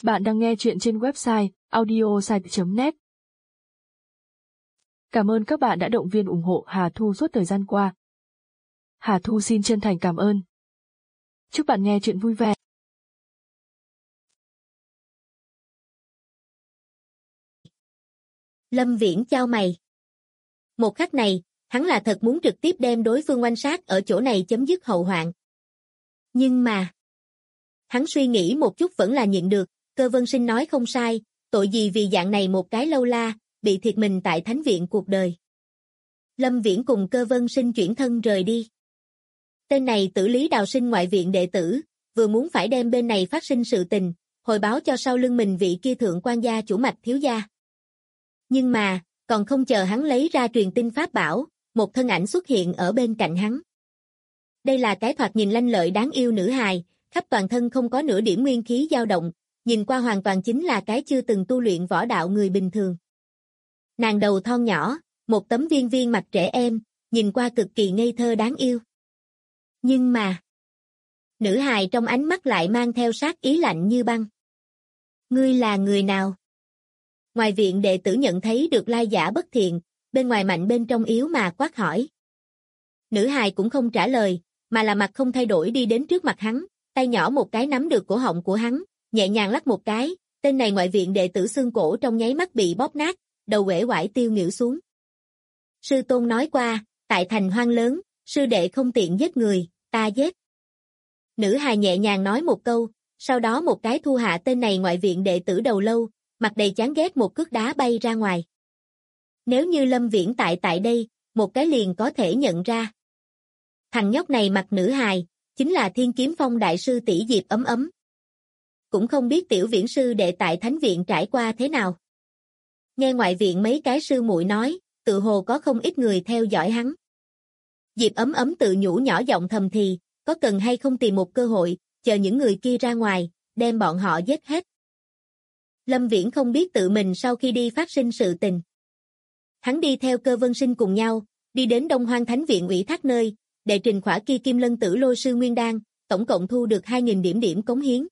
Bạn đang nghe chuyện trên website audiosite.net. Cảm ơn các bạn đã động viên ủng hộ Hà Thu suốt thời gian qua. Hà Thu xin chân thành cảm ơn. Chúc bạn nghe chuyện vui vẻ. Lâm Viễn chau mày. Một khắc này, hắn là thật muốn trực tiếp đem đối phương oanh sát ở chỗ này chấm dứt hậu hoạn. Nhưng mà, hắn suy nghĩ một chút vẫn là nhịn được, Cơ Vân Sinh nói không sai, tội gì vì dạng này một cái lâu la, bị thiệt mình tại thánh viện cuộc đời. Lâm Viễn cùng Cơ Vân Sinh chuyển thân rời đi. Tên này Tử Lý Đào Sinh ngoại viện đệ tử, vừa muốn phải đem bên này phát sinh sự tình, hồi báo cho sau lưng mình vị kia thượng quan gia chủ mạch thiếu gia. Nhưng mà, còn không chờ hắn lấy ra truyền tin pháp bảo, một thân ảnh xuất hiện ở bên cạnh hắn. Đây là cái thoạt nhìn lanh lợi đáng yêu nữ hài, khắp toàn thân không có nửa điểm nguyên khí dao động, nhìn qua hoàn toàn chính là cái chưa từng tu luyện võ đạo người bình thường. Nàng đầu thon nhỏ, một tấm viên viên mặt trẻ em, nhìn qua cực kỳ ngây thơ đáng yêu. Nhưng mà, nữ hài trong ánh mắt lại mang theo sát ý lạnh như băng. Ngươi là người nào? Ngoài viện đệ tử nhận thấy được lai giả bất thiện, bên ngoài mạnh bên trong yếu mà quát hỏi. Nữ hài cũng không trả lời, mà là mặt không thay đổi đi đến trước mặt hắn, tay nhỏ một cái nắm được cổ họng của hắn, nhẹ nhàng lắc một cái, tên này ngoại viện đệ tử xương cổ trong nháy mắt bị bóp nát, đầu uể oải tiêu nghỉu xuống. Sư tôn nói qua, tại thành hoang lớn, sư đệ không tiện giết người, ta giết. Nữ hài nhẹ nhàng nói một câu, sau đó một cái thu hạ tên này ngoại viện đệ tử đầu lâu, mặt đầy chán ghét một cước đá bay ra ngoài. Nếu như Lâm Viễn tại đây, một cái liền có thể nhận ra. Thằng nhóc này mặt nữ hài, chính là Thiên Kiếm Phong đại sư tỷ Diệp Ấm Ấm. Cũng không biết tiểu Viễn sư đệ tại thánh viện trải qua thế nào. Nghe ngoại viện mấy cái sư muội nói, tự hồ có không ít người theo dõi hắn. Diệp Ấm Ấm tự nhủ nhỏ giọng thầm thì, có cần hay không tìm một cơ hội, chờ những người kia ra ngoài, đem bọn họ giết hết. Lâm Viễn không biết tự mình sau khi đi phát sinh sự tình. Hắn đi theo Cơ Vân Sinh cùng nhau, đi đến Đông Hoang Thánh viện ủy thác nơi, đệ trình khỏa kia Kim Lân Tử Lôi Sư Nguyên Đan, tổng cộng thu được 2.000 điểm cống hiến.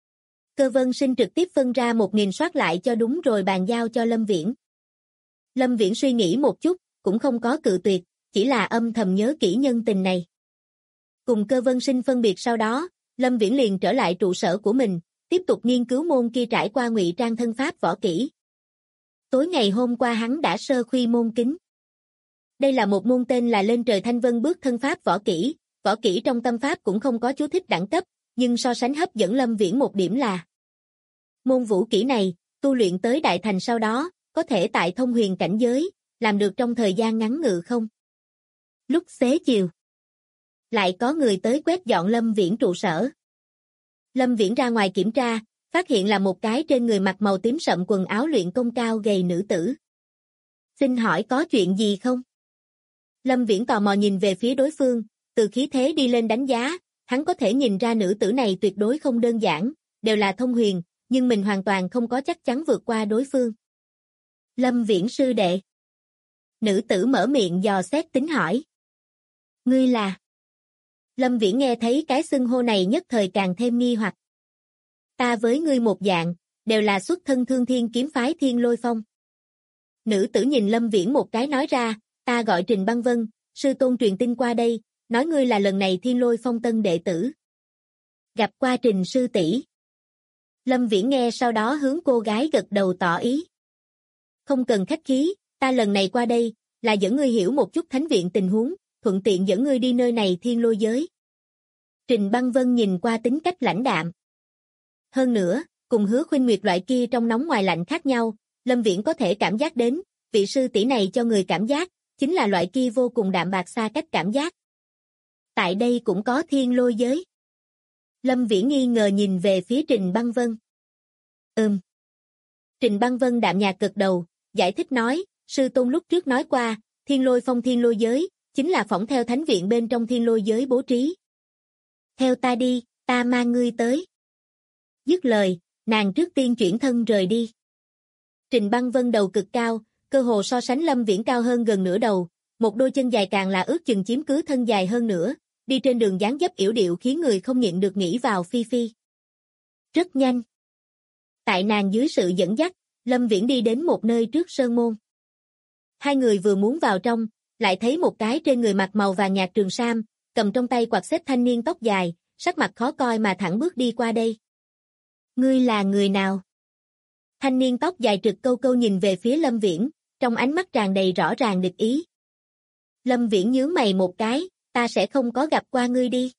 Cơ Vân Sinh trực tiếp phân ra 1.000 soát lại cho đúng rồi bàn giao cho Lâm Viễn. Lâm Viễn suy nghĩ một chút, cũng không có cự tuyệt, chỉ là âm thầm nhớ kỹ nhân tình này. Cùng Cơ Vân Sinh phân biệt sau đó, Lâm Viễn liền trở lại trụ sở của mình, tiếp tục nghiên cứu môn kia trải qua ngụy trang thân pháp võ kỹ. Tối ngày hôm qua hắn đã sơ khuy môn kính. Đây là một môn tên là Lên Trời Thanh Vân bước thân pháp võ kỹ trong tâm pháp cũng không có chú thích đẳng cấp, nhưng so sánh hấp dẫn Lâm Viễn một điểm là môn vũ kỹ này, tu luyện tới đại thành sau đó, có thể tại thông huyền cảnh giới, làm được trong thời gian ngắn ngự không. Lúc xế chiều, lại có người tới quét dọn Lâm Viễn trụ sở. Lâm Viễn ra ngoài kiểm tra, phát hiện là một cái trên người mặc màu tím sậm quần áo luyện công cao gầy nữ tử. Xin hỏi có chuyện gì không? Lâm Viễn tò mò nhìn về phía đối phương, từ khí thế đi lên đánh giá, hắn có thể nhìn ra nữ tử này tuyệt đối không đơn giản, đều là thông huyền, nhưng mình hoàn toàn không có chắc chắn vượt qua đối phương. Lâm Viễn sư đệ. Nữ tử mở miệng dò xét tính hỏi. Ngươi là? Lâm Viễn nghe thấy cái xưng hô này nhất thời càng thêm nghi hoặc. Ta với ngươi một dạng, đều là xuất thân Thương Thiên kiếm phái Thiên Lôi Phong. Nữ tử nhìn Lâm Viễn một cái nói ra, ta gọi Trình Băng Vân, sư tôn truyền tin qua đây, nói ngươi là lần này Thiên Lôi Phong tân đệ tử. Gặp qua Trình sư tỷ. Lâm Viễn nghe sau đó hướng cô gái gật đầu tỏ ý. Không cần khách khí, ta lần này qua đây, là dẫn ngươi hiểu một chút thánh viện tình huống, thuận tiện dẫn ngươi đi nơi này thiên lôi giới. Trình Băng Vân nhìn qua tính cách lãnh đạm. Hơn nữa, cùng Hứa Khuynh Nguyệt loại kia trong nóng ngoài lạnh khác nhau, Lâm Viễn có thể cảm giác đến, vị sư tỷ này cho người cảm giác, chính là loại kia vô cùng đạm bạc xa cách cảm giác. Tại đây cũng có thiên lôi giới. Lâm Viễn nghi ngờ nhìn về phía Trình Băng Vân. Trình Băng Vân đạm nhạt gật đầu, giải thích nói, sư tôn lúc trước nói qua, Thiên Lôi Phong thiên lôi giới, chính là phỏng theo thánh viện bên trong thiên lôi giới bố trí. Theo ta đi, ta mang ngươi tới. Dứt lời, nàng trước tiên chuyển thân rời đi. Trình Băng Vân đầu cực cao, cơ hồ so sánh Lâm Viễn cao hơn gần nửa đầu, một đôi chân dài càng là ước chừng chiếm cứ thân dài hơn nữa, đi trên đường dáng dấp yểu điệu khiến người không nhịn được nghĩ vào phi phi. Rất nhanh. Tại nàng dưới sự dẫn dắt, Lâm Viễn đi đến một nơi trước sơn môn. Hai người vừa muốn vào trong, lại thấy một cái trên người mặc màu vàng nhạt trường sam, cầm trong tay quạt xếp thanh niên tóc dài, sắc mặt khó coi mà thẳng bước đi qua đây. Ngươi là người nào? Thanh niên tóc dài trực câu câu nhìn về phía Lâm Viễn, trong ánh mắt tràn đầy rõ ràng địch ý. Lâm Viễn nhướng mày một cái, ta sẽ không có gặp qua ngươi đi.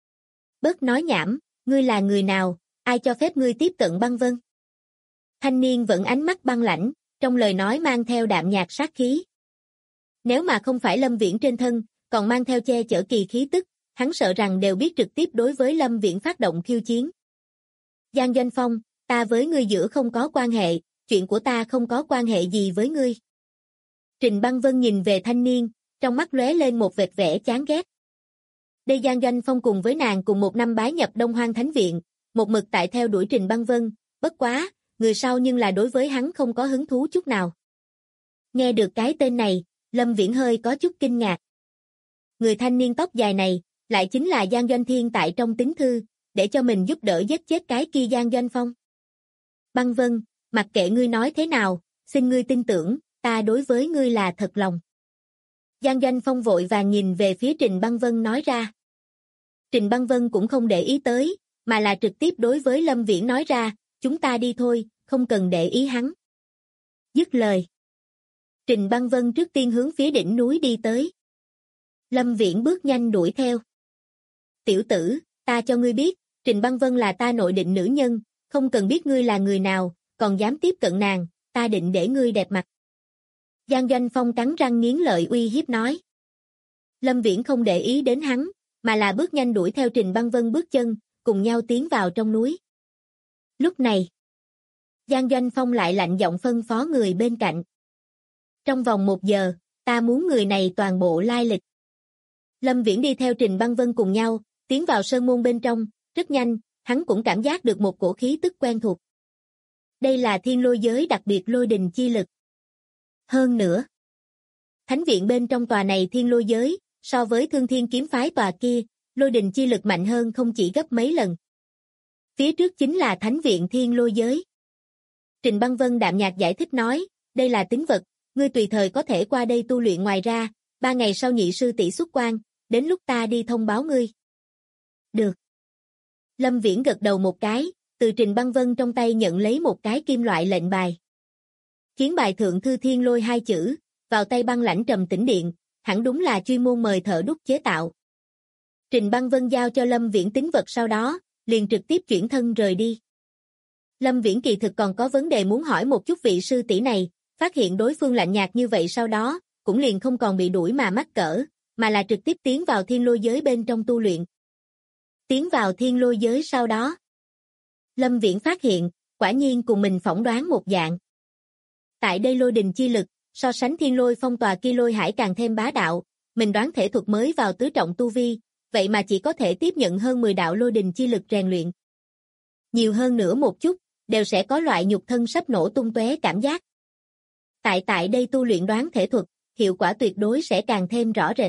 Bớt nói nhảm, ngươi là người nào, ai cho phép ngươi tiếp cận băng vân? Thanh niên vẫn ánh mắt băng lãnh, trong lời nói mang theo đạm nhạt sát khí. Nếu mà không phải Lâm Viễn trên thân, còn mang theo che chở kỳ khí tức, hắn sợ rằng đều biết trực tiếp đối với Lâm Viễn phát động khiêu chiến. Giang Doanh Phong, ta với ngươi giữa không có quan hệ, chuyện của ta không có quan hệ gì với ngươi. Trình Băng Vân nhìn về thanh niên, trong mắt lóe lên một vệt vẻ chán ghét. Đây Giang Doanh Phong cùng với nàng cùng một năm bái nhập Đông Hoang Thánh Viện, một mực tại theo đuổi Trình Băng Vân, bất quá, người sau nhưng là đối với hắn không có hứng thú chút nào. Nghe được cái tên này, Lâm Viễn hơi có chút kinh ngạc. Người thanh niên tóc dài này, lại chính là Giang Doanh Thiên tại trong tín thư, để cho mình giúp đỡ giết chết cái kia Giang Doanh Phong. Băng Vân, mặc kệ ngươi nói thế nào, xin ngươi tin tưởng, ta đối với ngươi là thật lòng. Giang Doanh Phong vội vàng nhìn về phía Trình Băng Vân nói ra. Trình Băng Vân cũng không để ý tới, mà là trực tiếp đối với Lâm Viễn nói ra, chúng ta đi thôi, không cần để ý hắn. Dứt lời. Trình Băng Vân trước tiên hướng phía đỉnh núi đi tới. Lâm Viễn bước nhanh đuổi theo. Tiểu tử, ta cho ngươi biết, Trình Băng Vân là ta nội định nữ nhân, không cần biết ngươi là người nào, còn dám tiếp cận nàng, ta định để ngươi đẹp mặt. Giang Doanh Phong cắn răng nghiến lợi uy hiếp nói. Lâm Viễn không để ý đến hắn, mà là bước nhanh đuổi theo Trình Băng Vân bước chân, cùng nhau tiến vào trong núi. Lúc này, Giang Doanh Phong lại lạnh giọng phân phó người bên cạnh. Trong vòng 1 giờ, ta muốn người này toàn bộ lai lịch. Lâm Viễn đi theo Trình Băng Vân cùng nhau, tiến vào sơn môn bên trong, rất nhanh, hắn cũng cảm giác được một cổ khí tức quen thuộc. Đây là thiên lôi giới đặc biệt lôi đình chi lực. Hơn nữa, thánh viện bên trong tòa này thiên lôi giới, so với Thương Thiên kiếm phái tòa kia, lôi đình chi lực mạnh hơn không chỉ gấp mấy lần. Phía trước chính là thánh viện thiên lôi giới. Trình Băng Vân đạm nhạt giải thích nói, đây là tín vật, ngươi tùy thời có thể qua đây tu luyện, ngoài ra, 3 ngày sau nhị sư tỷ xuất quan, đến lúc ta đi thông báo ngươi. Được. Lâm Viễn gật đầu một cái, từ Trình Băng Vân trong tay nhận lấy một cái kim loại lệnh bài. Khiến bài thượng thư thiên lôi 2 chữ, vào tay băng lãnh trầm tĩnh điện, hẳn đúng là chuyên môn mời thợ đúc chế tạo. Trình Băng Vân giao cho Lâm Viễn tín vật sau đó, liền trực tiếp chuyển thân rời đi. Lâm Viễn kỳ thực còn có vấn đề muốn hỏi một chút vị sư tỷ này, phát hiện đối phương lạnh nhạt như vậy sau đó, cũng liền không còn bị đuổi mà mắc cỡ, mà là trực tiếp tiến vào thiên lôi giới bên trong tu luyện. Tiến vào thiên lôi giới sau đó, Lâm Viễn phát hiện, quả nhiên cùng mình phỏng đoán một dạng. Tại đây lôi đình chi lực, so sánh thiên lôi phong tòa kia lôi hải càng thêm bá đạo, mình đoán thể thuật mới vào tứ trọng tu vi, vậy mà chỉ có thể tiếp nhận hơn 10 đạo lôi đình chi lực rèn luyện. Nhiều hơn nữa một chút, đều sẽ có loại nhục thân sắp nổ tung tóe cảm giác. Tại đây tu luyện đoán thể thuật, hiệu quả tuyệt đối sẽ càng thêm rõ rệt.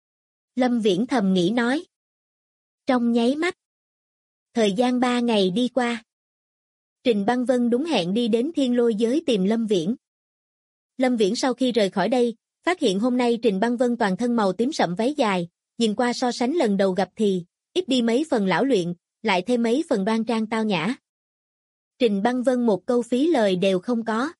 Lâm Viễn thầm nghĩ nói. Trong nháy mắt, thời gian 3 ngày đi qua. Trình Băng Vân đúng hẹn đi đến thiên lôi giới tìm Lâm Viễn. Lâm Viễn sau khi rời khỏi đây, phát hiện hôm nay Trình Băng Vân toàn thân màu tím sậm váy dài, nhìn qua so sánh lần đầu gặp thì, ít đi mấy phần lão luyện, lại thêm mấy phần đoan trang tao nhã. Trình Băng Vân một câu phí lời đều không có,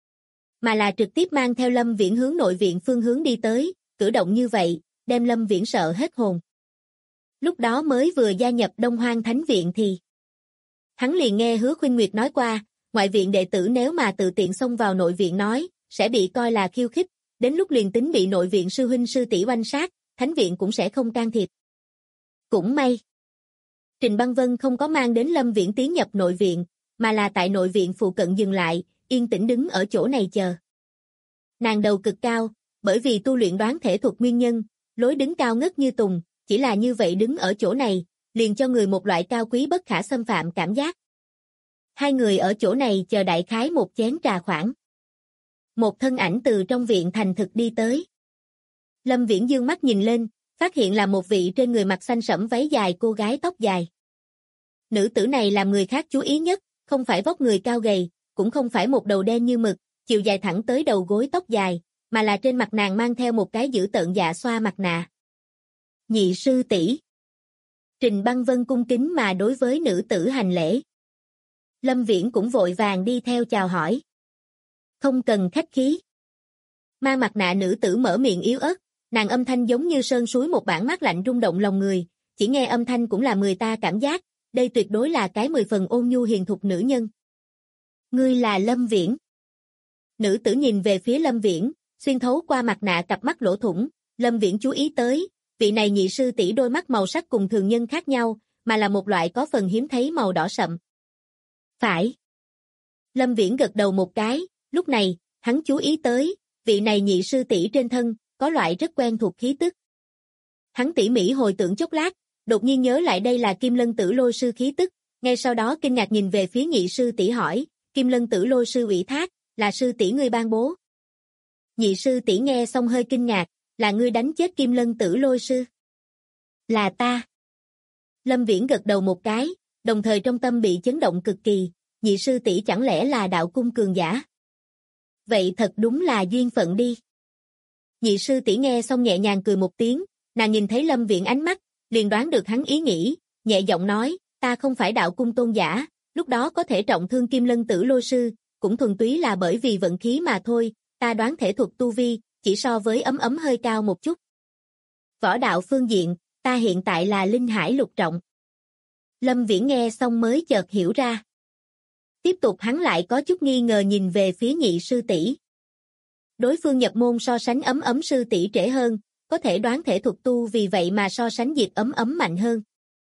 mà là trực tiếp mang theo Lâm Viễn hướng nội viện phương hướng đi tới, cử động như vậy, đem Lâm Viễn sợ hết hồn. Lúc đó mới vừa gia nhập Đông Hoang Thánh Viện thì hắn liền nghe Hứa Khuynh Nguyệt nói qua, ngoại viện đệ tử nếu mà tự tiện xông vào nội viện nói, sẽ bị coi là khiêu khích, đến lúc liền tính bị nội viện sư huynh sư tỷ oanh sát, Thánh Viện cũng sẽ không can thiệp. Cũng may, Trình Băng Vân không có mang đến Lâm Viễn tiến nhập nội viện, mà là tại nội viện phụ cận dừng lại, yên tĩnh đứng ở chỗ này chờ. Nàng đầu cực cao, bởi vì tu luyện đoán thể thuật nguyên nhân, lối đứng cao ngất như tùng, chỉ là như vậy đứng ở chỗ này, liền cho người một loại cao quý bất khả xâm phạm cảm giác. Hai người ở chỗ này chờ đại khái một chén trà khoảng. Một thân ảnh từ trong viện thành thực đi tới. Lâm Viễn dương mắt nhìn lên, phát hiện là một vị trên người mặc xanh sẫm váy dài cô gái tóc dài. Nữ tử này làm người khác chú ý nhất, không phải vóc người cao gầy, cũng không phải một đầu đen như mực, chiều dài thẳng tới đầu gối tóc dài, mà là trên mặt nàng mang theo một cái dữ tợn dạ xoa mặt nạ. Nhị sư tỷ. Trình Băng Vân cung kính mà đối với nữ tử hành lễ. Lâm Viễn cũng vội vàng đi theo chào hỏi. Không cần khách khí. Mang mặt nạ nữ tử mở miệng yếu ớt, nàng âm thanh giống như sơn suối một bản mát lạnh rung động lòng người, chỉ nghe âm thanh cũng làm người ta cảm giác, đây tuyệt đối là cái 10 phần ôn nhu hiền thục nữ nhân. Ngươi là Lâm Viễn. Nữ tử nhìn về phía Lâm Viễn, xuyên thấu qua mặt nạ cặp mắt lỗ thủng, Lâm Viễn chú ý tới, vị này nhị sư tỷ đôi mắt màu sắc cùng thường nhân khác nhau, mà là một loại có phần hiếm thấy màu đỏ sậm. Phải. Lâm Viễn gật đầu một cái, lúc này, hắn chú ý tới, vị này nhị sư tỷ trên thân, có loại rất quen thuộc khí tức. Hắn tỉ mỉ hồi tưởng chốc lát, đột nhiên nhớ lại đây là Kim Lân Tử Lôi sư khí tức, ngay sau đó kinh ngạc nhìn về phía nhị sư tỷ hỏi, Kim Lân Tử Lôi sư ủy thác, là sư tỷ ngươi ban bố. Nhị sư tỷ nghe xong hơi kinh ngạc, là ngươi đánh chết Kim Lân Tử Lôi sư. Là ta. Lâm Viễn gật đầu một cái, đồng thời trong tâm bị chấn động cực kỳ, nhị sư tỷ chẳng lẽ là đạo cung cường giả? Vậy thật đúng là duyên phận đi. Nhị sư tỷ nghe xong nhẹ nhàng cười một tiếng, nàng nhìn thấy Lâm Viễn ánh mắt, liền đoán được hắn ý nghĩ, nhẹ giọng nói, ta không phải đạo cung tôn giả, lúc đó có thể trọng thương Kim Lân Tử Lôi sư, cũng thuần túy là bởi vì vận khí mà thôi, ta đoán thể thuật tu vi, chỉ so với ấm ấm hơi cao một chút. Võ đạo phương diện, ta hiện tại là linh hải lục trọng. Lâm Viễn nghe xong mới chợt hiểu ra. Tiếp tục hắn lại có chút nghi ngờ nhìn về phía nhị sư tỷ. Đối phương nhập môn so sánh ấm ấm sư tỷ trễ hơn, có thể đoán thể thuật tu vì vậy mà so sánh Diệp ấm ấm mạnh hơn.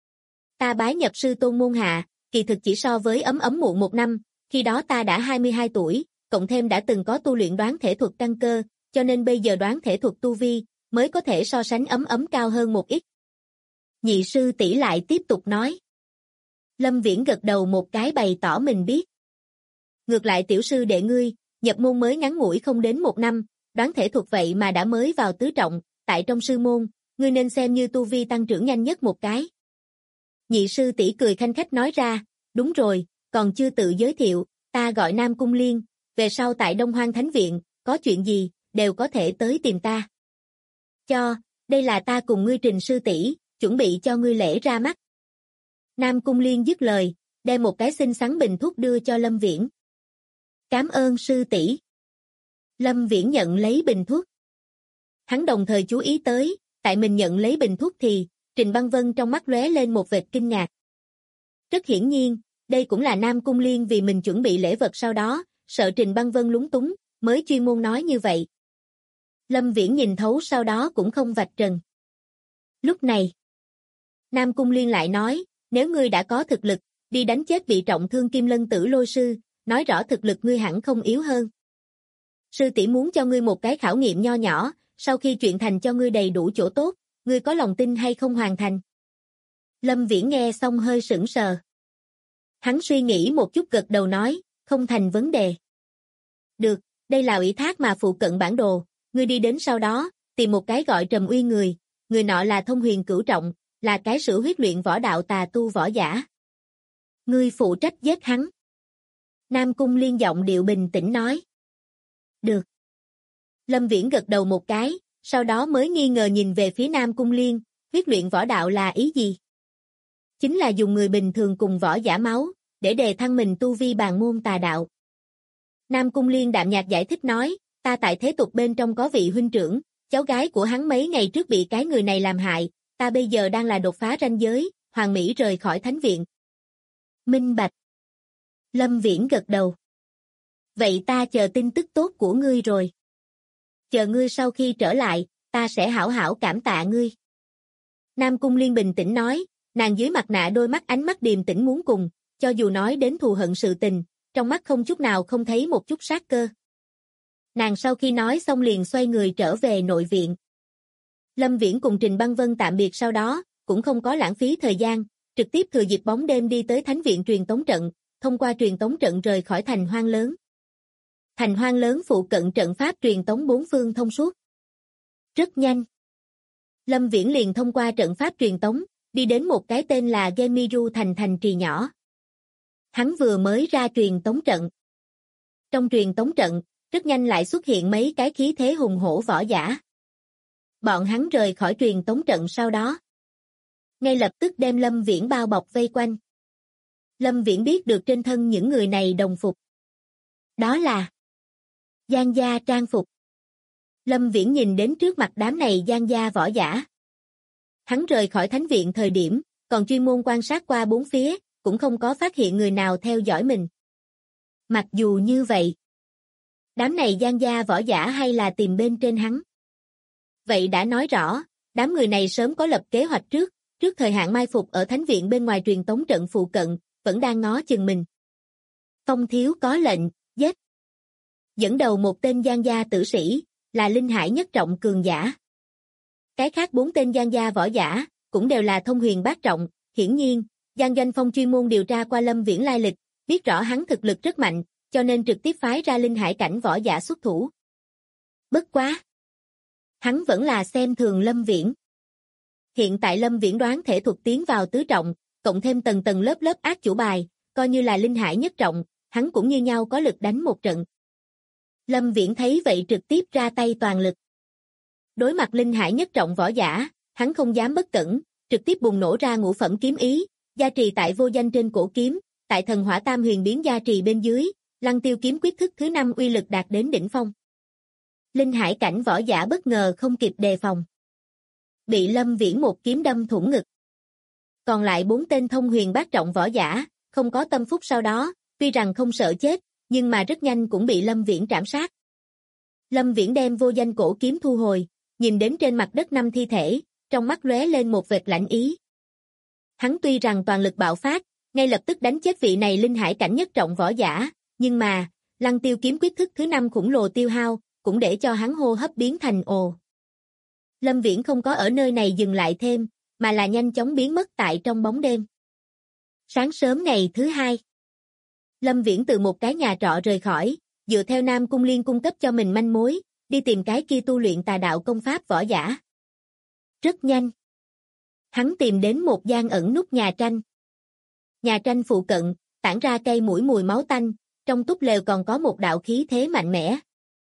Ta bái nhập sư tôn môn hạ, kỳ thực chỉ so với ấm ấm muộn một năm, khi đó ta đã 22 tuổi, cộng thêm đã từng có tu luyện đoán thể thuật căn cơ, cho nên bây giờ đoán thể thuật tu vi, mới có thể so sánh ấm ấm cao hơn một ít. Nhị sư tỷ lại tiếp tục nói. Lâm Viễn gật đầu một cái bày tỏ mình biết. Ngược lại tiểu sư đệ ngươi, nhập môn mới ngắn ngủi không đến một năm, đoán thể thuật vậy mà đã mới vào tứ trọng, tại trong sư môn, ngươi nên xem như tu vi tăng trưởng nhanh nhất một cái. Nhị sư tỷ cười khanh khách nói ra, đúng rồi, còn chưa tự giới thiệu, ta gọi Nam Cung Liên, về sau tại Đông Hoang Thánh Viện, có chuyện gì, đều có thể tới tìm ta. Đây là ta cùng ngươi Trình sư tỷ, chuẩn bị cho ngươi lễ ra mắt. Nam Cung Liên dứt lời, đem một cái xinh xắn bình thuốc đưa cho Lâm Viễn. Cảm ơn sư tỷ. Lâm Viễn nhận lấy bình thuốc. Hắn đồng thời chú ý tới, tại mình nhận lấy bình thuốc thì, Trình Băng Vân trong mắt lóe lên một vệt kinh ngạc. Rất hiển nhiên, đây cũng là Nam Cung Liên vì mình chuẩn bị lễ vật sau đó, sợ Trình Băng Vân lúng túng, mới chuyên môn nói như vậy. Lâm Viễn nhìn thấu sau đó cũng không vạch trần. Lúc này, Nam Cung Liên lại nói, nếu ngươi đã có thực lực, đi đánh chết bị trọng thương Kim Lân Tử Lôi sư, nói rõ thực lực ngươi hẳn không yếu hơn. Sư tỷ muốn cho ngươi một cái khảo nghiệm nho nhỏ, sau khi chuyện thành cho ngươi đầy đủ chỗ tốt, ngươi có lòng tin hay không hoàn thành? Lâm Viễn nghe xong hơi sững sờ. Hắn suy nghĩ một chút gật đầu nói, không thành vấn đề. Được, đây là ủy thác mà phụ cận bản đồ, ngươi đi đến sau đó, tìm một cái gọi Trầm Uy người nọ là thông huyền cửu trọng, là cái sử huyết luyện võ đạo tà tu võ giả. Ngươi phụ trách giết hắn. Nam Cung Liên giọng điệu bình tĩnh nói. Được. Lâm Viễn gật đầu một cái, sau đó mới nghi ngờ nhìn về phía Nam Cung Liên, huyết luyện võ đạo là ý gì? Chính là dùng người bình thường cùng võ giả máu, để đề thăng mình tu vi bàn môn tà đạo. Nam Cung Liên đạm nhạt giải thích nói, ta tại thế tục bên trong có vị huynh trưởng, cháu gái của hắn mấy ngày trước bị cái người này làm hại, ta bây giờ đang là đột phá ranh giới, Hoàng Mỹ rời khỏi thánh viện. Minh bạch. Lâm Viễn gật đầu. Vậy ta chờ tin tức tốt của ngươi rồi. Chờ ngươi sau khi trở lại, ta sẽ hảo hảo cảm tạ ngươi. Nam Cung Liên bình tĩnh nói, nàng dưới mặt nạ đôi mắt ánh mắt điềm tĩnh muốn cùng, cho dù nói đến thù hận sự tình, trong mắt không chút nào không thấy một chút sát cơ. Nàng sau khi nói xong liền xoay người trở về nội viện. Lâm Viễn cùng Trình Băng Vân tạm biệt sau đó, cũng không có lãng phí thời gian, trực tiếp thừa dịp bóng đêm đi tới Thánh viện truyền tống trận, thông qua truyền tống trận rời khỏi thành hoang lớn. Thành hoang lớn phụ cận trận pháp truyền tống bốn phương thông suốt. Rất nhanh. Lâm Viễn liền thông qua trận pháp truyền tống, đi đến một cái tên là Gemiru thành trì nhỏ. Hắn vừa mới ra truyền tống trận. Trong truyền tống trận, rất nhanh lại xuất hiện mấy cái khí thế hùng hổ võ giả. Bọn hắn rời khỏi truyền tống trận sau đó. Ngay lập tức đem Lâm Viễn bao bọc vây quanh. Lâm Viễn biết được trên thân những người này đồng phục. Đó là Giang gia trang phục. Lâm Viễn nhìn đến trước mặt đám này Giang gia võ giả. Hắn rời khỏi thánh viện thời điểm, còn chuyên môn quan sát qua bốn phía, cũng không có phát hiện người nào theo dõi mình. Mặc dù như vậy, đám này Giang gia võ giả hay là tìm bên trên hắn. Vậy đã nói rõ, đám người này sớm có lập kế hoạch trước thời hạn mai phục ở thánh viện bên ngoài truyền tống trận phụ cận, vẫn đang ngó chừng mình. Phong thiếu có lệnh, giết. Dẫn đầu một tên Giang gia tử sĩ, là linh hải nhất trọng cường giả. Cái khác 4 tên Giang gia võ giả, cũng đều là thông huyền bát trọng, hiển nhiên, Giang Doanh Phong chuyên môn điều tra qua Lâm Viễn lai lịch, biết rõ hắn thực lực rất mạnh, cho nên trực tiếp phái ra linh hải cảnh võ giả xuất thủ. Bất quá! Hắn vẫn là xem thường Lâm Viễn. Hiện tại Lâm Viễn đoán thể thuật tiến vào tứ trọng, cộng thêm tầng tầng lớp lớp ác chủ bài, coi như là linh hải nhất trọng, hắn cũng như nhau có lực đánh một trận. Lâm Viễn thấy vậy trực tiếp ra tay toàn lực. Đối mặt linh hải nhất trọng võ giả, hắn không dám bất cẩn, trực tiếp bùng nổ ra ngũ phẩm kiếm ý, gia trì tại vô danh trên cổ kiếm, tại thần hỏa tam huyền biến gia trì bên dưới, Lăng Tiêu kiếm quyết thức thứ 5 uy lực đạt đến đỉnh phong. Linh hải cảnh võ giả bất ngờ không kịp đề phòng. Bị Lâm Viễn một kiếm đâm thủng ngực. Còn lại 4 tên thông huyền bát trọng võ giả, không có tâm phúc sau đó, tuy rằng không sợ chết, nhưng mà rất nhanh cũng bị Lâm Viễn trảm sát. Lâm Viễn đem vô danh cổ kiếm thu hồi, nhìn đến trên mặt đất 5 thi thể, trong mắt lóe lên một vệt lạnh ý. Hắn tuy rằng toàn lực bạo phát, ngay lập tức đánh chết vị này linh hải cảnh nhất trọng võ giả, nhưng mà, Lăng Tiêu kiếm quyết thức thứ 5 khủng lồ tiêu hao, cũng để cho hắn hô hấp biến thành ồ. Lâm Viễn không có ở nơi này dừng lại thêm, mà là nhanh chóng biến mất tại trong bóng đêm. Sáng sớm ngày thứ 2, Lâm Viễn từ một cái nhà trọ rời khỏi, dựa theo Nam Cung Liên cung cấp cho mình manh mối, đi tìm cái kia tu luyện tà đạo công pháp võ giả. Rất nhanh, hắn tìm đến một gian ẩn nút nhà tranh. Nhà tranh phụ cận, tản ra cây mũi mùi máu tanh, trong túp lều còn có một đạo khí thế mạnh mẽ.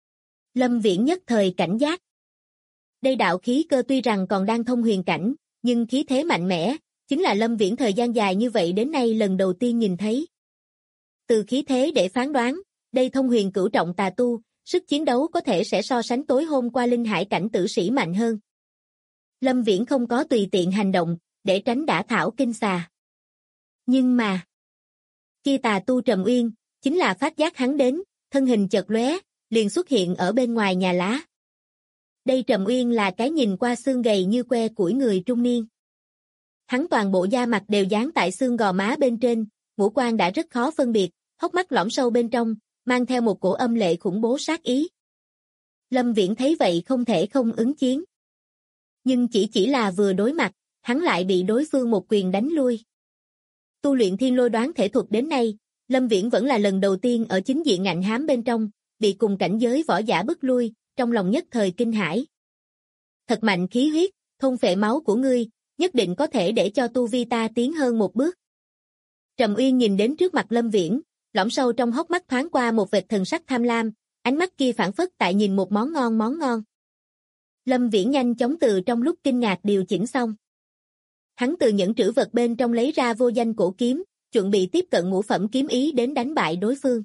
Lâm Viễn nhất thời cảnh giác. Đây đạo khí cơ tuy rằng còn đang thông huyền cảnh, nhưng khí thế mạnh mẽ, chính là Lâm Viễn thời gian dài như vậy đến nay lần đầu tiên nhìn thấy. Từ khí thế để phán đoán, đây thông huyền cửu trọng tà tu, sức chiến đấu có thể sẽ so sánh tối hôm qua linh hải cảnh tử sĩ mạnh hơn. Lâm Viễn không có tùy tiện hành động, để tránh đả thảo kinh xà. Nhưng mà, kia tà tu Trầm Uyên, chính là phát giác hắn đến, thân hình chợt lóe, liền xuất hiện ở bên ngoài nhà lá. Đây Trầm Uyên là cái nhìn qua xương gầy như que củi người trung niên. Hắn toàn bộ da mặt đều dán tại xương gò má bên trên, ngũ quan đã rất khó phân biệt, hốc mắt lõm sâu bên trong, mang theo một cổ âm lệ khủng bố sát ý. Lâm Viễn thấy vậy không thể không ứng chiến. Nhưng chỉ là vừa đối mặt, hắn lại bị đối phương một quyền đánh lui. Tu luyện thiên lôi đoán thể thuật đến nay, Lâm Viễn vẫn là lần đầu tiên ở chính diện ngạnh hám bên trong, bị cùng cảnh giới võ giả bức lui, trong lòng nhất thời kinh hãi. Thật mạnh khí huyết, thôn phệ máu của ngươi, nhất định có thể để cho tu vi ta tiến hơn một bước. Trầm Uyên nhìn đến trước mặt Lâm Viễn, lõm sâu trong hốc mắt thoáng qua một vệt thần sắc tham lam, ánh mắt kia phảng phất tại nhìn một món ngon. Lâm Viễn nhanh chóng từ trong lúc kinh ngạc điều chỉnh xong. Hắn từ những trữ vật bên trong lấy ra vô danh cổ kiếm, chuẩn bị tiếp cận ngũ phẩm kiếm ý đến đánh bại đối phương.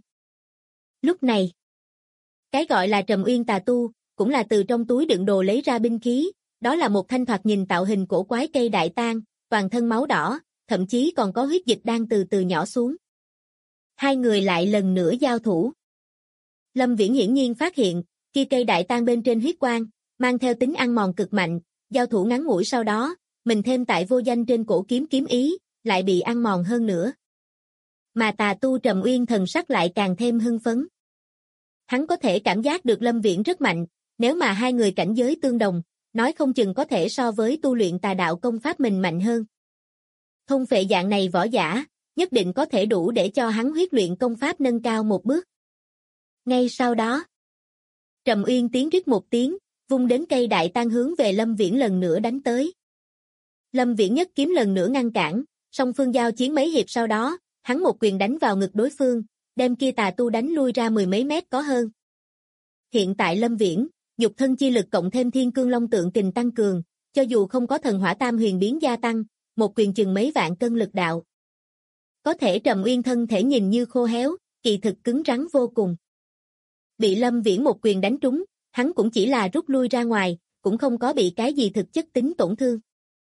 Lúc này, cái gọi là Trầm Uyên tà tu, cũng là từ trong túi đựng đồ lấy ra binh khí, đó là một thanh thoạt nhìn tạo hình cổ quái cây đại tang, toàn thân máu đỏ, thậm chí còn có huyết dịch đang từ từ nhỏ xuống. Hai người lại lần nữa giao thủ. Lâm Viễn hiển nhiên phát hiện, kia cây đại tang bên trên huyết quang, mang theo tính ăn mòn cực mạnh, giao thủ ngắn ngủi sau đó, mình thêm tại vô danh trên cổ kiếm kiếm ý, lại bị ăn mòn hơn nữa. Mà tà tu Trầm Uyên thần sắc lại càng thêm hưng phấn. Hắn có thể cảm giác được Lâm Viễn rất mạnh, nếu mà hai người cảnh giới tương đồng, nói không chừng có thể so với tu luyện tà đạo công pháp mình mạnh hơn. Thôn phệ dạng này võ giả, nhất định có thể đủ để cho hắn huyết luyện công pháp nâng cao một bước. Ngay sau đó, Trầm Uyên tiếng rít một tiếng, vung đến cây đại tang hướng về Lâm Viễn lần nữa đánh tới. Lâm Viễn nhất kiếm lần nữa ngăn cản, song phương giao chiến mấy hiệp sau đó, hắn một quyền đánh vào ngực đối phương, đem kia tà tu đánh lui ra mười mấy mét có hơn. Hiện tại Lâm Viễn, nhục thân chi lực cộng thêm thiên cương long tượng kình tăng cường, cho dù không có thần hỏa tam huyền biến gia tăng, một quyền chừng mấy vạn cân lực đạo. Có thể Trầm Uyên thân thể nhìn như khô héo, kỳ thực cứng rắn vô cùng. Bị Lâm Viễn một quyền đánh trúng, hắn cũng chỉ là rút lui ra ngoài, cũng không có bị cái gì thực chất tính tổn thương.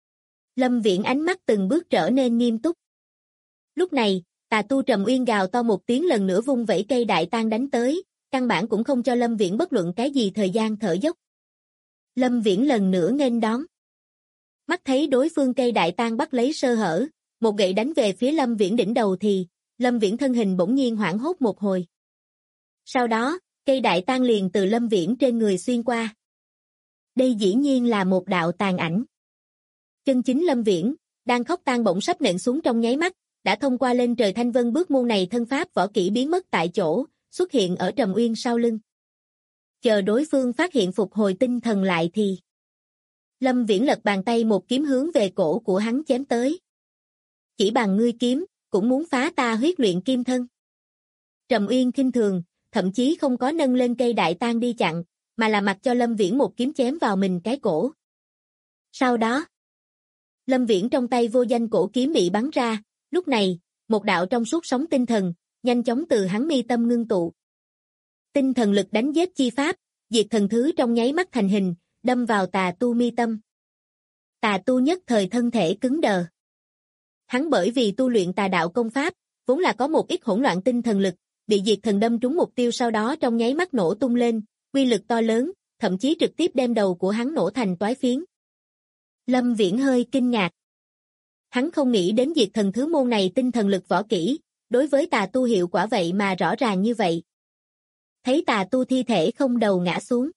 Lâm Viễn ánh mắt từng bước trở nên nghiêm túc. Lúc này, tà tu Trầm Uyên gào to một tiếng lần nữa vung vẩy cây đại tang đánh tới, căn bản cũng không cho Lâm Viễn bất luận cái gì thời gian thở dốc. Lâm Viễn lần nữa nghênh đón. Mắt thấy đối phương cây đại tang bắt lấy sơ hở, một gậy đánh về phía Lâm Viễn đỉnh đầu thì, Lâm Viễn thân hình bỗng nhiên hoảng hốt một hồi. Sau đó, cây đại tang liền từ Lâm Viễn trên người xuyên qua. Đây dĩ nhiên là một đạo tàn ảnh. Chân chính Lâm Viễn, đang khóc tang bỗng sắp nện xuống trong nháy mắt, đã thông qua lên trời thanh vân bước môn này thân pháp võ kỹ biến mất tại chỗ, xuất hiện ở Trầm Uyên sau lưng. Chờ đối phương phát hiện phục hồi tinh thần lại thì Lâm Viễn lật bàn tay một kiếm hướng về cổ của hắn chém tới. Chỉ bằng ngươi kiếm, cũng muốn phá ta huyết luyện kim thân. Trầm Uyên khinh thường, thậm chí không có nâng lên cây đại tang đi chặn, mà là mặc cho Lâm Viễn một kiếm chém vào mình cái cổ. Sau đó, Lâm Viễn trong tay vô danh cổ kiếm bị bắn ra, lúc này, một đạo trong suốt sóng tinh thần, nhanh chóng từ hắn mi tâm ngưng tụ. Tinh thần lực đánh giết chi pháp, diệt thần thứ trong nháy mắt thành hình, đâm vào tà tu mi tâm. Tà tu nhất thời thân thể cứng đờ. Hắn bởi vì tu luyện tà đạo công pháp, vốn là có một ít hỗn loạn tinh thần lực, bị diệt thần đâm trúng mục tiêu sau đó trong nháy mắt nổ tung lên, uy lực to lớn, thậm chí trực tiếp đem đầu của hắn nổ thành toái phiến. Lâm Viễn hơi kinh ngạc. Hắn không nghĩ đến diệt thần thứ môn này tinh thần lực võ kỹ, đối với tà tu hiệu quả vậy mà rõ ràng như vậy. Thấy tà tu thi thể không đầu ngã xuống.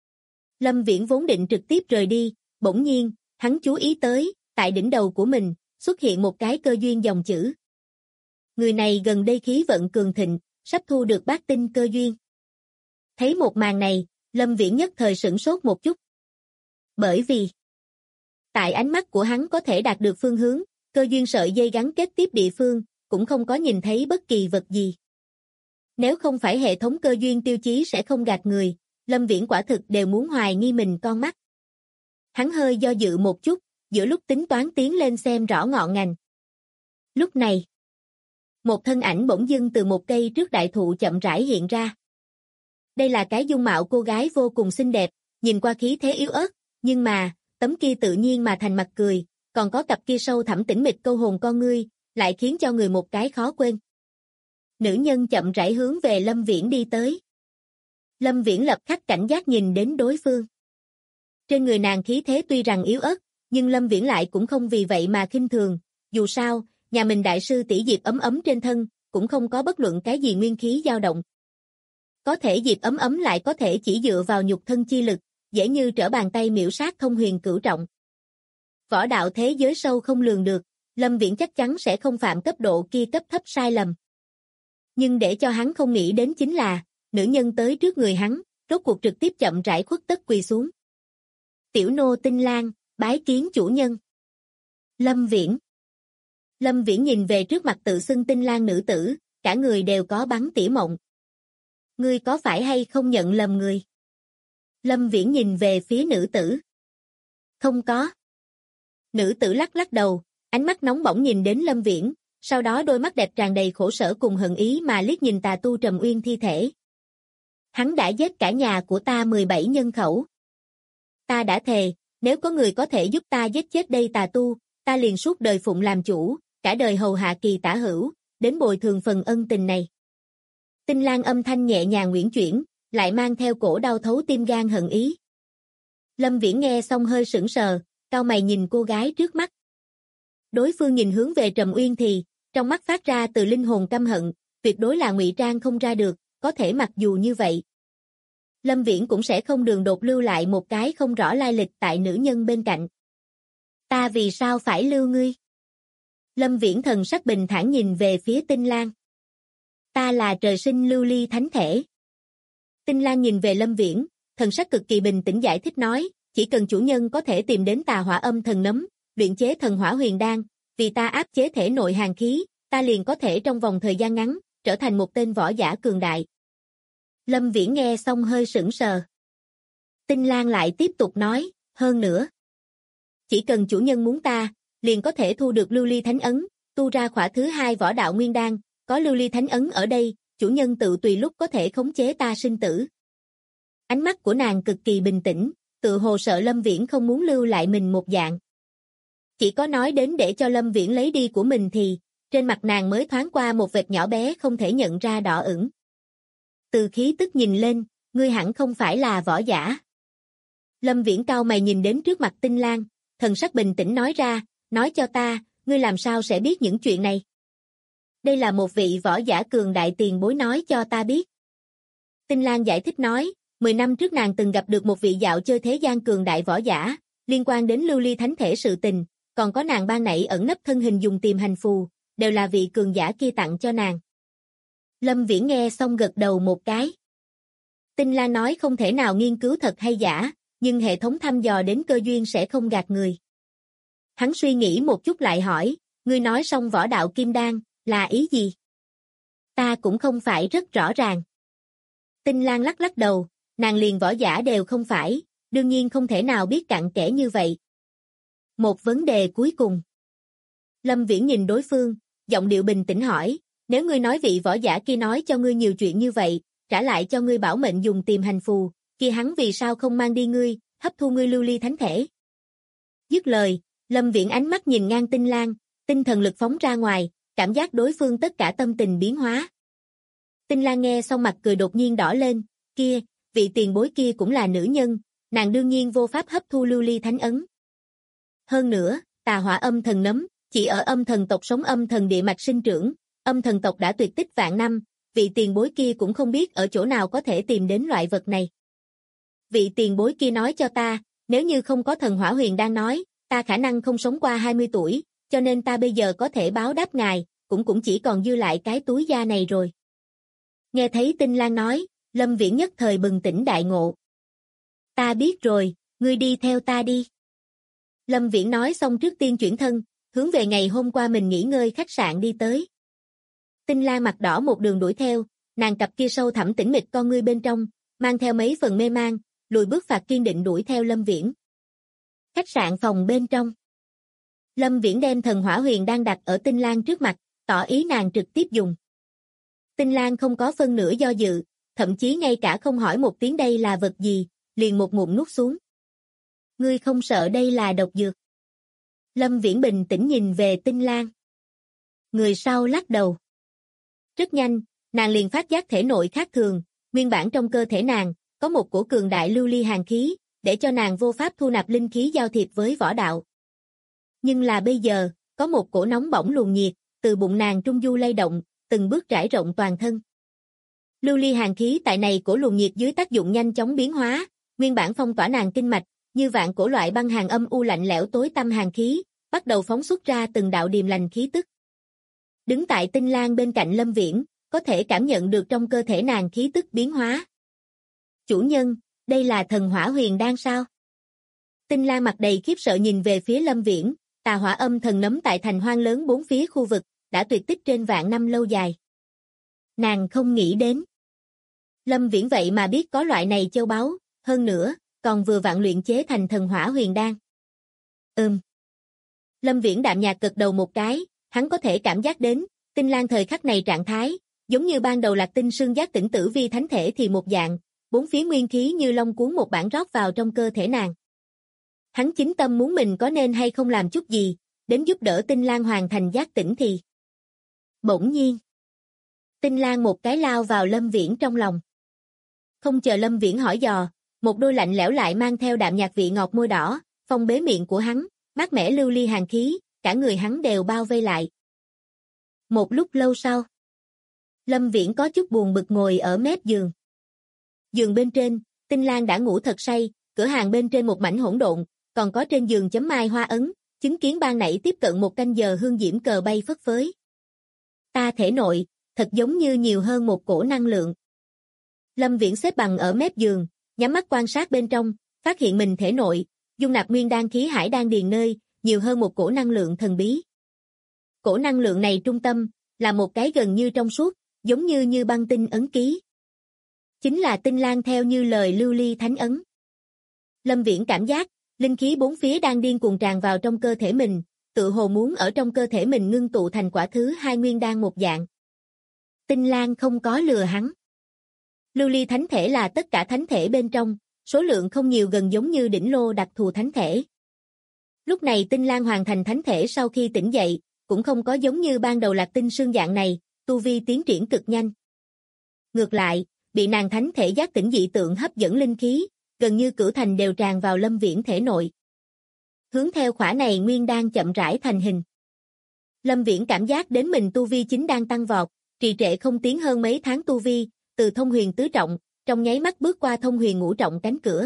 Lâm Viễn vốn định trực tiếp rời đi, bỗng nhiên, hắn chú ý tới, tại đỉnh đầu của mình, xuất hiện một cái cơ duyên dòng chữ. Người này gần đây khí vận cường thịnh, sắp thu được bát tinh cơ duyên. Thấy một màn này, Lâm Viễn nhất thời sửng sốt một chút. Bởi vì, tại ánh mắt của hắn có thể đạt được phương hướng, cơ duyên sợi dây gắn kết tiếp địa phương, cũng không có nhìn thấy bất kỳ vật gì. Nếu không phải hệ thống cơ duyên tiêu chí sẽ không gạt người, Lâm Viễn quả thực đều muốn hoài nghi mình con mắt. Hắn hơi do dự một chút, giữa lúc tính toán tiến lên xem rõ ngọn ngành. Lúc này, một thân ảnh bỗng dưng từ một cây trước đại thụ chậm rãi hiện ra. Đây là cái dung mạo cô gái vô cùng xinh đẹp, nhìn qua khí thế yếu ớt, nhưng mà, tấm kia tự nhiên mà thành mặt cười, còn có cặp kia sâu thẳm tĩnh mịch câu hồn con ngươi, lại khiến cho người một cái khó quên. Nữ nhân chậm rãi hướng về Lâm Viễn đi tới. Lâm Viễn lập khắc cảnh giác nhìn đến đối phương. Trên người nàng khí thế tuy rằng yếu ớt, nhưng Lâm Viễn lại cũng không vì vậy mà khinh thường, dù sao, nhà mình đại sư tỷ Diệp Ấm Ấm trên thân, cũng không có bất luận cái gì nguyên khí dao động. Có thể Diệp Ấm Ấm lại có thể chỉ dựa vào nhục thân chi lực, dễ như trở bàn tay miểu sát thông huyền cửu trọng. Võ đạo thế giới sâu không lường được, Lâm Viễn chắc chắn sẽ không phạm cấp độ kia cấp thấp sai lầm. Nhưng để cho hắn không nghĩ đến chính là, nữ nhân tới trước người hắn, rốt cuộc trực tiếp chậm rãi khuất tất quỳ xuống. Tiểu nô Tinh Lan, bái kiến chủ nhân. Lâm Viễn. Lâm Viễn nhìn về trước mặt tự xưng Tinh Lan nữ tử, cả người đều có bắn tỉa mộng. Ngươi có phải hay không nhận lầm người? Lâm Viễn nhìn về phía nữ tử. Không có. Nữ tử lắc lắc đầu, ánh mắt nóng bỏng nhìn đến Lâm Viễn, sau đó đôi mắt đẹp tràn đầy khổ sở cùng hận ý mà liếc nhìn tà tu Trầm Uyên thi thể. Hắn đã giết cả nhà của ta 17 nhân khẩu. Ta đã thề, nếu có người có thể giúp ta giết chết đây tà tu, ta liền suốt đời phụng làm chủ, cả đời hầu hạ kỳ tả hữu, đến bồi thường phần ân tình này. Tinh Lan âm thanh nhẹ nhàng uyển chuyển, lại mang theo cổ đau thấu tim gan hận ý. Lâm Viễn nghe xong hơi sững sờ, cau mày nhìn cô gái trước mắt. Đối phương nhìn hướng về Trầm Uyên thì, trong mắt phát ra từ linh hồn căm hận, tuyệt đối là ngụy trang không ra được, có thể mặc dù như vậy. Lâm Viễn cũng sẽ không đường đột lưu lại một cái không rõ lai lịch tại nữ nhân bên cạnh. Ta vì sao phải lưu ngươi? Lâm Viễn thần sắc bình thản nhìn về phía Tinh Lan. Ta là trời sinh lưu ly thánh thể. Tinh Lan nhìn về Lâm Viễn, thần sắc cực kỳ bình tĩnh giải thích nói, chỉ cần chủ nhân có thể tìm đến tà hỏa âm thần nấm, luyện chế thần hỏa huyền đan, vì ta áp chế thể nội hàn khí, ta liền có thể trong vòng thời gian ngắn, trở thành một tên võ giả cường đại. Lâm Viễn nghe xong hơi sững sờ. Tinh Lan lại tiếp tục nói, hơn nữa. Chỉ cần chủ nhân muốn ta, liền có thể thu được lưu ly thánh ấn, tu ra khỏa thứ 2 võ đạo nguyên đan, có lưu ly thánh ấn ở đây, chủ nhân tự tùy lúc có thể khống chế ta sinh tử. Ánh mắt của nàng cực kỳ bình tĩnh, tự hồ sợ Lâm Viễn không muốn lưu lại mình một dạng. Chỉ có nói đến để cho Lâm Viễn lấy đi của mình thì, trên mặt nàng mới thoáng qua một vệt nhỏ bé không thể nhận ra đỏ ửng. Từ khí tức nhìn lên, ngươi hẳn không phải là võ giả. Lâm Viễn cau mày nhìn đến trước mặt Tinh Lan, thần sắc bình tĩnh nói ra, nói cho ta, ngươi làm sao sẽ biết những chuyện này? Đây là một vị võ giả cường đại tiền bối nói cho ta biết. Tinh Lan giải thích nói, 10 năm trước nàng từng gặp được một vị dạo chơi thế gian cường đại võ giả, liên quan đến lưu ly thánh thể sự tình, còn có nàng ban nãy ẩn nấp thân hình dùng tìm hành phù, đều là vị cường giả kia tặng cho nàng. Lâm Viễn nghe xong gật đầu một cái. Tinh Lan nói không thể nào nghiên cứu thật hay giả, nhưng hệ thống thăm dò đến cơ duyên sẽ không gạt người. Hắn suy nghĩ một chút lại hỏi, ngươi nói xong võ đạo kim đan, là ý gì? Ta cũng không phải rất rõ ràng. Tinh Lan lắc lắc đầu, nàng liền võ giả đều không phải, đương nhiên không thể nào biết cặn kẽ như vậy. Một vấn đề cuối cùng. Lâm Viễn nhìn đối phương, giọng điệu bình tĩnh hỏi, nếu ngươi nói vị võ giả kia nói cho ngươi nhiều chuyện như vậy, trả lại cho ngươi bảo mệnh dùng tìm hành phù, kia hắn vì sao không mang đi ngươi, hấp thu ngươi lưu ly thánh thể? Dứt lời, Lâm Viễn ánh mắt nhìn ngang Tinh Lan, tinh thần lực phóng ra ngoài, cảm giác đối phương tất cả tâm tình biến hóa. Tinh Lan nghe xong mặt cười đột nhiên đỏ lên, kia, vị tiền bối kia cũng là nữ nhân, nàng đương nhiên vô pháp hấp thu lưu ly thánh ấn. Hơn nữa, tà hỏa âm thần nấm, chỉ ở âm thần tộc sống âm thần địa mạch sinh trưởng, âm thần tộc đã tuyệt tích vạn năm, vị tiền bối kia cũng không biết ở chỗ nào có thể tìm đến loại vật này. Vị tiền bối kia nói cho ta, nếu như không có thần hỏa huyền đang nói, ta khả năng không sống qua 20 tuổi, cho nên ta bây giờ có thể báo đáp ngài, cũng chỉ còn dư lại cái túi da này rồi. Nghe thấy Tinh Lan nói, Lâm Viễn nhất thời bừng tỉnh đại ngộ. Ta biết rồi, ngươi đi theo ta đi. Lâm Viễn nói xong trước tiên chuyển thân, hướng về ngày hôm qua mình nghỉ ngơi khách sạn đi tới. Tinh Lan mặt đỏ một đường đuổi theo, nàng cặp kia sâu thẳm tĩnh mịch con ngươi bên trong, mang theo mấy phần mê mang, lùi bước phạt kiên định đuổi theo Lâm Viễn. Khách sạn phòng bên trong. Lâm Viễn đem thần hỏa huyền đang đặt ở Tinh Lan trước mặt, tỏ ý nàng trực tiếp dùng. Tinh Lan không có phân nửa do dự, thậm chí ngay cả không hỏi một tiếng đây là vật gì, liền một ngụm nuốt xuống. Ngươi không sợ đây là độc dược? Lâm Viễn bình tĩnh nhìn về Tinh Lan. Người sau lắc đầu. Rất nhanh, nàng liền phát giác thể nội khác thường, nguyên bản trong cơ thể nàng, có một cổ cường đại lưu ly hàn khí, để cho nàng vô pháp thu nạp linh khí giao thiệp với võ đạo. Nhưng là bây giờ, có một cổ nóng bỏng luồng nhiệt, từ bụng nàng trung du lay động, từng bước trải rộng toàn thân. Lưu ly hàn khí tại này cổ luồng nhiệt dưới tác dụng nhanh chóng biến hóa, nguyên bản phong tỏa nàng kinh mạch, như vạn cổ loại băng hàn âm u lạnh lẽo tối tăm hàn khí, bắt đầu phóng xuất ra từng đạo điềm lành khí tức. Đứng tại Tinh Lan bên cạnh Lâm Viễn, có thể cảm nhận được trong cơ thể nàng khí tức biến hóa. Chủ nhân, đây là thần hỏa huyền đan sao? Tinh Lan mặt đầy khiếp sợ nhìn về phía Lâm Viễn, tà hỏa âm thần nấm tại thành hoang lớn bốn phía khu vực, đã tuyệt tích trên vạn năm lâu dài. Nàng không nghĩ đến. Lâm Viễn vậy mà biết có loại này châu báu, hơn nữa, còn vừa vặn luyện chế thành thần hỏa huyền đan. Lâm Viễn đạm nhạt gật đầu một cái, hắn có thể cảm giác đến, Tinh Lan thời khắc này trạng thái, giống như ban đầu Lạc Tinh Sương giác tỉnh tử vi thánh thể thì một dạng, bốn phía nguyên khí như long cuốn một bản rót vào trong cơ thể nàng. Hắn chính tâm muốn mình có nên hay không làm chút gì, đến giúp đỡ Tinh Lan hoàn thành giác tỉnh thì. Bỗng nhiên, Tinh Lan một cái lao vào Lâm Viễn trong lòng. Không chờ Lâm Viễn hỏi dò, một đôi lạnh lẽo lại mang theo đạm nhạt vị ngọt môi đỏ, phong bế miệng của hắn, mát mẻ lưu ly hàn khí, cả người hắn đều bao vây lại. Một lúc lâu sau, Lâm Viễn có chút buồn bực ngồi ở mép giường. Giường bên trên, Tinh Lan đã ngủ thật say, cửa hàng bên trên một mảnh hỗn độn, còn có trên giường chấm mai hoa ấn, chứng kiến ban nãy tiếp cận một canh giờ hương diễm cờ bay phất phới. Ta thể nội, thật giống như nhiều hơn một cổ năng lượng. Lâm Viễn xếp bằng ở mép giường, nhắm mắt quan sát bên trong, phát hiện mình thể nội, dung nạp nguyên đan khí hải đan điền nơi, nhiều hơn một cổ năng lượng thần bí. Cổ năng lượng này trung tâm, là một cái gần như trong suốt, giống như băng tinh ấn ký. Chính là tinh lang theo như lời lưu ly thánh ấn. Lâm Viễn cảm giác, linh khí bốn phía đang điên cuồng tràn vào trong cơ thể mình, tự hồ muốn ở trong cơ thể mình ngưng tụ thành quả thứ hai nguyên đan một dạng. Tinh lang không có lừa hắn. Lưu ly thánh thể là tất cả thánh thể bên trong, số lượng không nhiều, gần giống như đỉnh lô đặc thù thánh thể. Lúc này tinh lang hoàn thành thánh thể sau khi tỉnh dậy, cũng không có giống như ban đầu Lạc Tinh Sương dạng này, tu vi tiến triển cực nhanh. Ngược lại, bị nàng thánh thể giác tỉnh dị tượng hấp dẫn linh khí, gần như cửu thành đều tràn vào Lâm Viễn thể nội. Hướng theo khỏa này nguyên đan chậm rãi thành hình. Lâm Viễn cảm giác đến mình tu vi chính đang tăng vọt, trì trệ không tiến hơn mấy tháng tu vi, từ thông huyền tứ trọng, trong nháy mắt bước qua thông huyền ngũ trọng cánh cửa.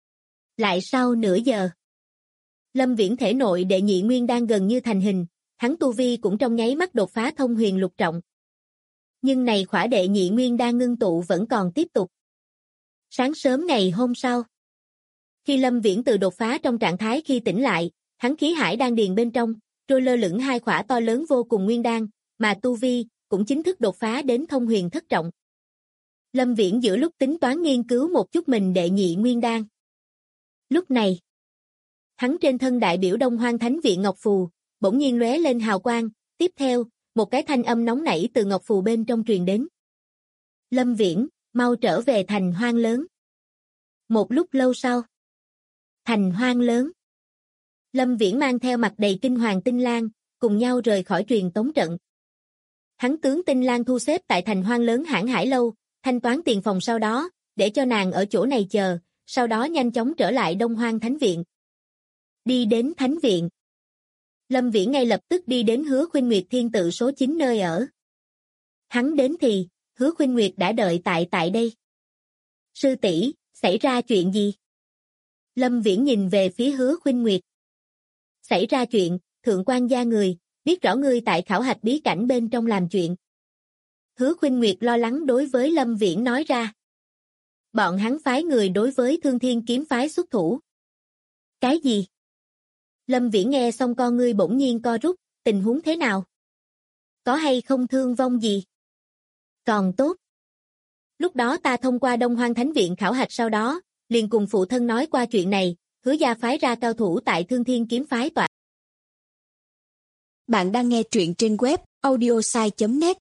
Lại sau nửa giờ, Lâm Viễn thể nội đệ nhị nguyên đan gần như thành hình, hắn tu vi cũng trong nháy mắt đột phá thông huyền lục trọng. Nhưng này khỏa đệ nhị nguyên đan ngưng tụ vẫn còn tiếp tục. Sáng sớm ngày hôm sau, khi Lâm Viễn từ đột phá trong trạng thái khi tỉnh lại, hắn khí hải đan điền bên trong, trôi lơ lửng hai khỏa to lớn vô cùng nguyên đan, mà tu vi cũng chính thức đột phá đến thông huyền thất trọng. Lâm Viễn giữa lúc tính toán nghiên cứu một chút mình đệ nhị nguyên đan. Lúc này, hắn trên thân đại biểu Đông Hoang Thánh Viện Ngọc Phù, bỗng nhiên lóe lên hào quang, tiếp theo, một cái thanh âm nóng nảy từ Ngọc Phù bên trong truyền đến. Lâm Viễn, mau trở về thành Hoang lớn. Một lúc lâu sau, thành Hoang lớn. Lâm Viễn mang theo mặt đầy kinh hoàng Tinh Lang, cùng nhau rời khỏi truyền tống trận. Hắn tướng Tinh Lang thu xếp tại thành Hoang lớn Hãn Hải lâu, thanh toán tiền phòng sau đó, để cho nàng ở chỗ này chờ, sau đó nhanh chóng trở lại Đông Hoang Thánh Viện. Đi đến Thánh Viện, Lâm Viễn ngay lập tức đi đến Hứa Khuynh Nguyệt thiên tự số 9 nơi ở. Hắn đến thì, Hứa Khuynh Nguyệt đã đợi tại đây. Sư tỷ, xảy ra chuyện gì? Lâm Viễn nhìn về phía Hứa Khuynh Nguyệt. Xảy ra chuyện, thượng quan gia người, biết rõ ngươi tại khảo hạch bí cảnh bên trong làm chuyện. Hứa Khuynh Nguyệt lo lắng đối với Lâm Viễn nói ra. Bọn hắn phái người đối với Thương Thiên kiếm phái xuất thủ. Cái gì? Lâm Viễn nghe xong con ngươi bỗng nhiên co rút, tình huống thế nào? Có hay không thương vong gì? Còn tốt. Lúc đó ta thông qua Đông Hoang Thánh Viện khảo hạch sau đó, liền cùng phụ thân nói qua chuyện này, Hứa gia phái ra cao thủ tại Thương Thiên kiếm phái tọa. Bạn đang nghe truyện trên web audiosai.net.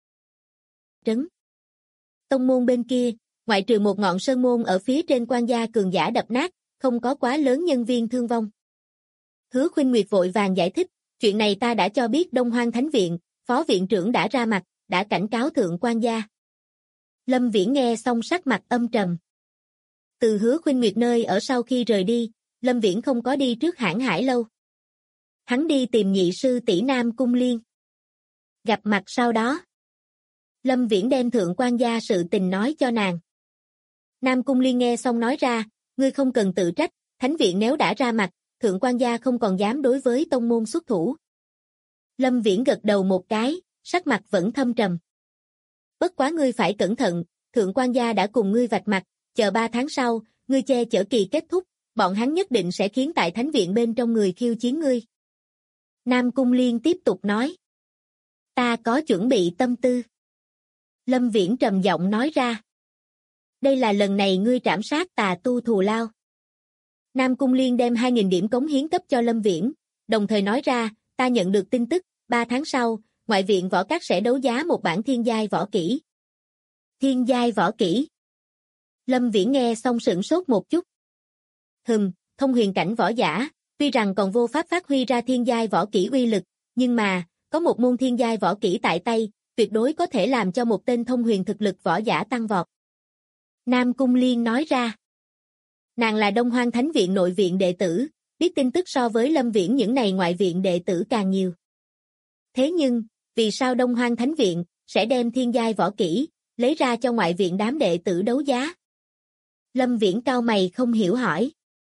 Trấn. Tông môn bên kia, ngoại trừ một ngọn sơn môn ở phía trên quan gia cường giả đập nát, không có quá lớn nhân viên thương vong. Hứa Khuynh Nguyệt vội vàng giải thích, chuyện này ta đã cho biết Đông Hoang Thánh Viện, phó viện trưởng đã ra mặt, đã cảnh cáo thượng quan gia. Lâm Viễn nghe xong sắc mặt âm trầm. Từ Hứa Khuynh Nguyệt nơi ở sau khi rời đi, Lâm Viễn không có đi trước Hãn Hải lâu. Hắn đi tìm nhị sư tỷ Nam Cung Liên. Gặp mặt sau đó, Lâm Viễn đem thượng quan gia sự tình nói cho nàng. Nam Cung Liên nghe xong nói ra, ngươi không cần tự trách, Thánh Viện nếu đã ra mặt, thượng quan gia không còn dám đối với tông môn xuất thủ. Lâm Viễn gật đầu một cái, sắc mặt vẫn thâm trầm. Bất quá ngươi phải cẩn thận, thượng quan gia đã cùng ngươi vạch mặt, chờ 3 tháng sau, ngươi che chở kỳ kết thúc, bọn hắn nhất định sẽ khiến tại Thánh Viện bên trong người khiêu chiến ngươi. Nam Cung Liên tiếp tục nói. Ta có chuẩn bị tâm tư. Lâm Viễn trầm giọng nói ra. Đây là lần này ngươi trảm sát tà tu thù lao. Nam Cung Liên đem 2.000 điểm cống hiến cấp cho Lâm Viễn, đồng thời nói ra, ta nhận được tin tức, 3 tháng sau, ngoại viện võ các sẽ đấu giá một bản thiên giai võ kỹ. Thiên giai võ kỹ. Lâm Viễn nghe xong sửng sốt một chút. Thông huyền cảnh võ giả, tuy rằng còn vô pháp phát huy ra thiên giai võ kỹ uy lực, nhưng mà, có một môn thiên giai võ kỹ tại tay, tuyệt đối có thể làm cho một tên thông huyền thực lực võ giả tăng vọt. Nam Cung Liên nói ra. Nàng là Đông Hoang Thánh Viện nội viện đệ tử, biết tin tức so với Lâm Viễn những này ngoại viện đệ tử càng nhiều. Thế nhưng, vì sao Đông Hoang Thánh Viện sẽ đem thiên giai võ kỹ lấy ra cho ngoại viện đám đệ tử đấu giá? Lâm Viễn cau mày không hiểu hỏi.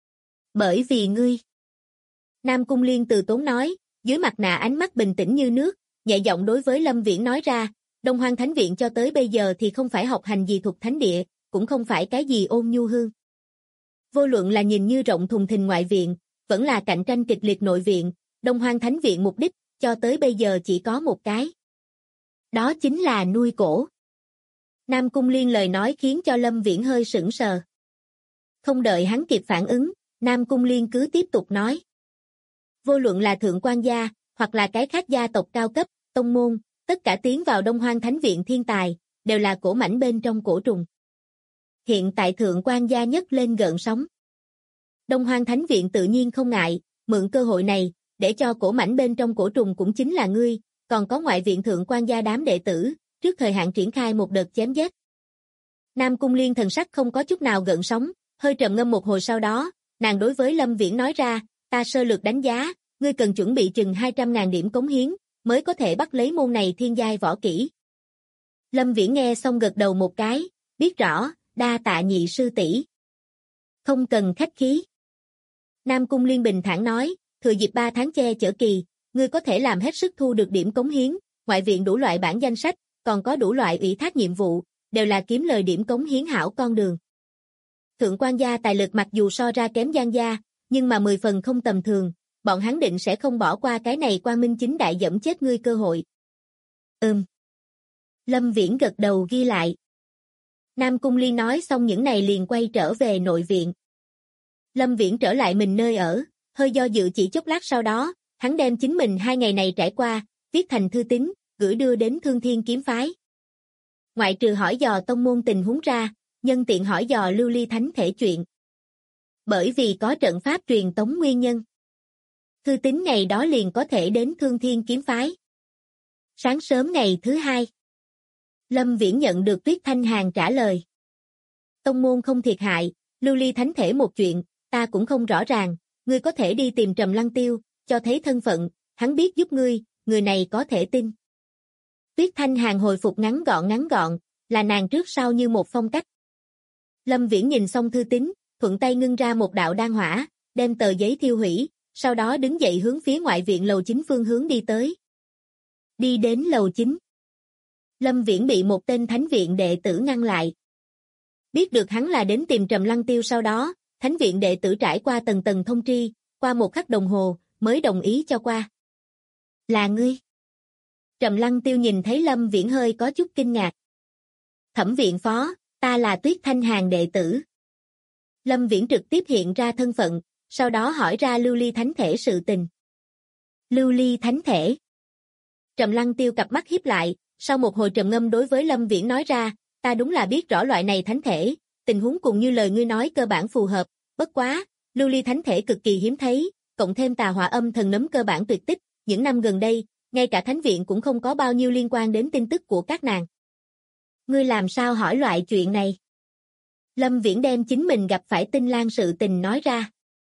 Bởi vì ngươi. Nam Cung Liên từ tốn nói, dưới mặt nạ ánh mắt bình tĩnh như nước, nhẹ giọng đối với Lâm Viễn nói ra, Đông Hoang Thánh Viện cho tới bây giờ thì không phải học hành gì thuộc thánh địa, cũng không phải cái gì ôn nhu hương. Vô luận là nhìn như rộng thùng thình ngoại viện, vẫn là cạnh tranh kịch liệt nội viện, Đông Hoang Thánh Viện mục đích, cho tới bây giờ chỉ có một cái. Đó chính là nuôi cổ. Nam Cung Liên lời nói khiến cho Lâm Viễn hơi sững sờ. Không đợi hắn kịp phản ứng, Nam Cung Liên cứ tiếp tục nói. Vô luận là Thượng Quan gia, hoặc là cái khác gia tộc cao cấp, tông môn, tất cả tiến vào Đông Hoang Thánh Viện thiên tài, đều là cổ mảnh bên trong cổ trùng. Hiện tại Thượng Quan gia nhấc lên gợn sóng. Đông Hoang Thánh Viện tự nhiên không ngại, mượn cơ hội này, để cho cổ mảnh bên trong cổ trùng cũng chính là ngươi, còn có ngoại viện Thượng Quan gia đám đệ tử, trước thời hạn triển khai một đợt chém giết. Nam Cung Liên thần sắc không có chút nào gợn sóng, hơi trầm ngâm một hồi sau đó, nàng đối với Lâm Viễn nói ra, ta sơ lược đánh giá, ngươi cần chuẩn bị chừng 200.000 điểm cống hiến, mới có thể bắt lấy môn này thiên giai võ kỹ. Lâm Viễn nghe xong gật đầu một cái, biết rõ, đa tạ nhị sư tỷ. Không cần khách khí. Nam Cung Liên bình thản nói, thừa dịp 3 tháng che chở kỳ, ngươi có thể làm hết sức thu được điểm cống hiến, ngoại viện đủ loại bản danh sách, còn có đủ loại ủy thác nhiệm vụ, đều là kiếm lời điểm cống hiến hảo con đường. Thượng Quan gia tài lực mặc dù so ra kém Giang gia, nhưng mà 10 phần không tầm thường, bọn hắn định sẽ không bỏ qua cái này quang minh chính đại dẫm chết ngươi cơ hội. Lâm Viễn gật đầu ghi lại. Nam Cung Liên nói xong những này liền quay trở về nội viện. Lâm Viễn trở lại mình nơi ở, hơi do dự chỉ chốc lát sau đó, hắn đem chính mình 2 ngày này trải qua, viết thành thư tín, gửi đưa đến Thương Thiên kiếm phái. Ngoại trừ hỏi dò tông môn tình huống ra, nhân tiện hỏi dò lưu ly thánh thể chuyện. Bởi vì có trận pháp truyền tống nguyên nhân. Thư tín ngày đó liền có thể đến Thương Thiên kiếm phái. Sáng sớm ngày thứ 2. Lâm Viễn nhận được Tuyết Thanh Hàn trả lời. Tông môn không thiệt hại, lưu ly thánh thể một chuyện, ta cũng không rõ ràng, ngươi có thể đi tìm Trầm Lăng Tiêu, cho thấy thân phận, hắn biết giúp ngươi, người này có thể tin. Tuyết Thanh Hàn hồi phục ngắn gọn, là nàng trước sau như một phong cách. Lâm Viễn nhìn xong thư tín, thuận tay ngưng ra một đạo đan hỏa, đem tờ giấy thiêu hủy, sau đó đứng dậy hướng phía ngoại viện lầu chính phương hướng đi tới. Đi đến lầu chính. Lâm Viễn bị một tên thánh viện đệ tử ngăn lại. Biết được hắn là đến tìm Trầm Lăng Tiêu sau đó, thánh viện đệ tử trải qua tầng tầng thông tri, qua một khắc đồng hồ, mới đồng ý cho qua. Là ngươi? Trầm Lăng Tiêu nhìn thấy Lâm Viễn hơi có chút kinh ngạc. Thẩm viện phó, ta là Tuyết Thanh Hàn đệ tử. Lâm Viễn trực tiếp hiện ra thân phận, sau đó hỏi ra lưu ly thánh thể sự tình. Lưu ly thánh thể. Trầm Lăng Tiêu cặp mắt híp lại, sau một hồi trầm ngâm đối với Lâm Viễn nói ra, ta đúng là biết rõ loại này thánh thể, tình huống cùng như lời ngươi nói cơ bản phù hợp, bất quá, lưu ly thánh thể cực kỳ hiếm thấy, cộng thêm tà hỏa âm thần nấm cơ bản tuyệt tích, những năm gần đây, ngay cả thánh viện cũng không có bao nhiêu liên quan đến tin tức của các nàng. Ngươi làm sao hỏi loại chuyện này? Lâm Viễn đem chính mình gặp phải Tinh Lan sự tình nói ra.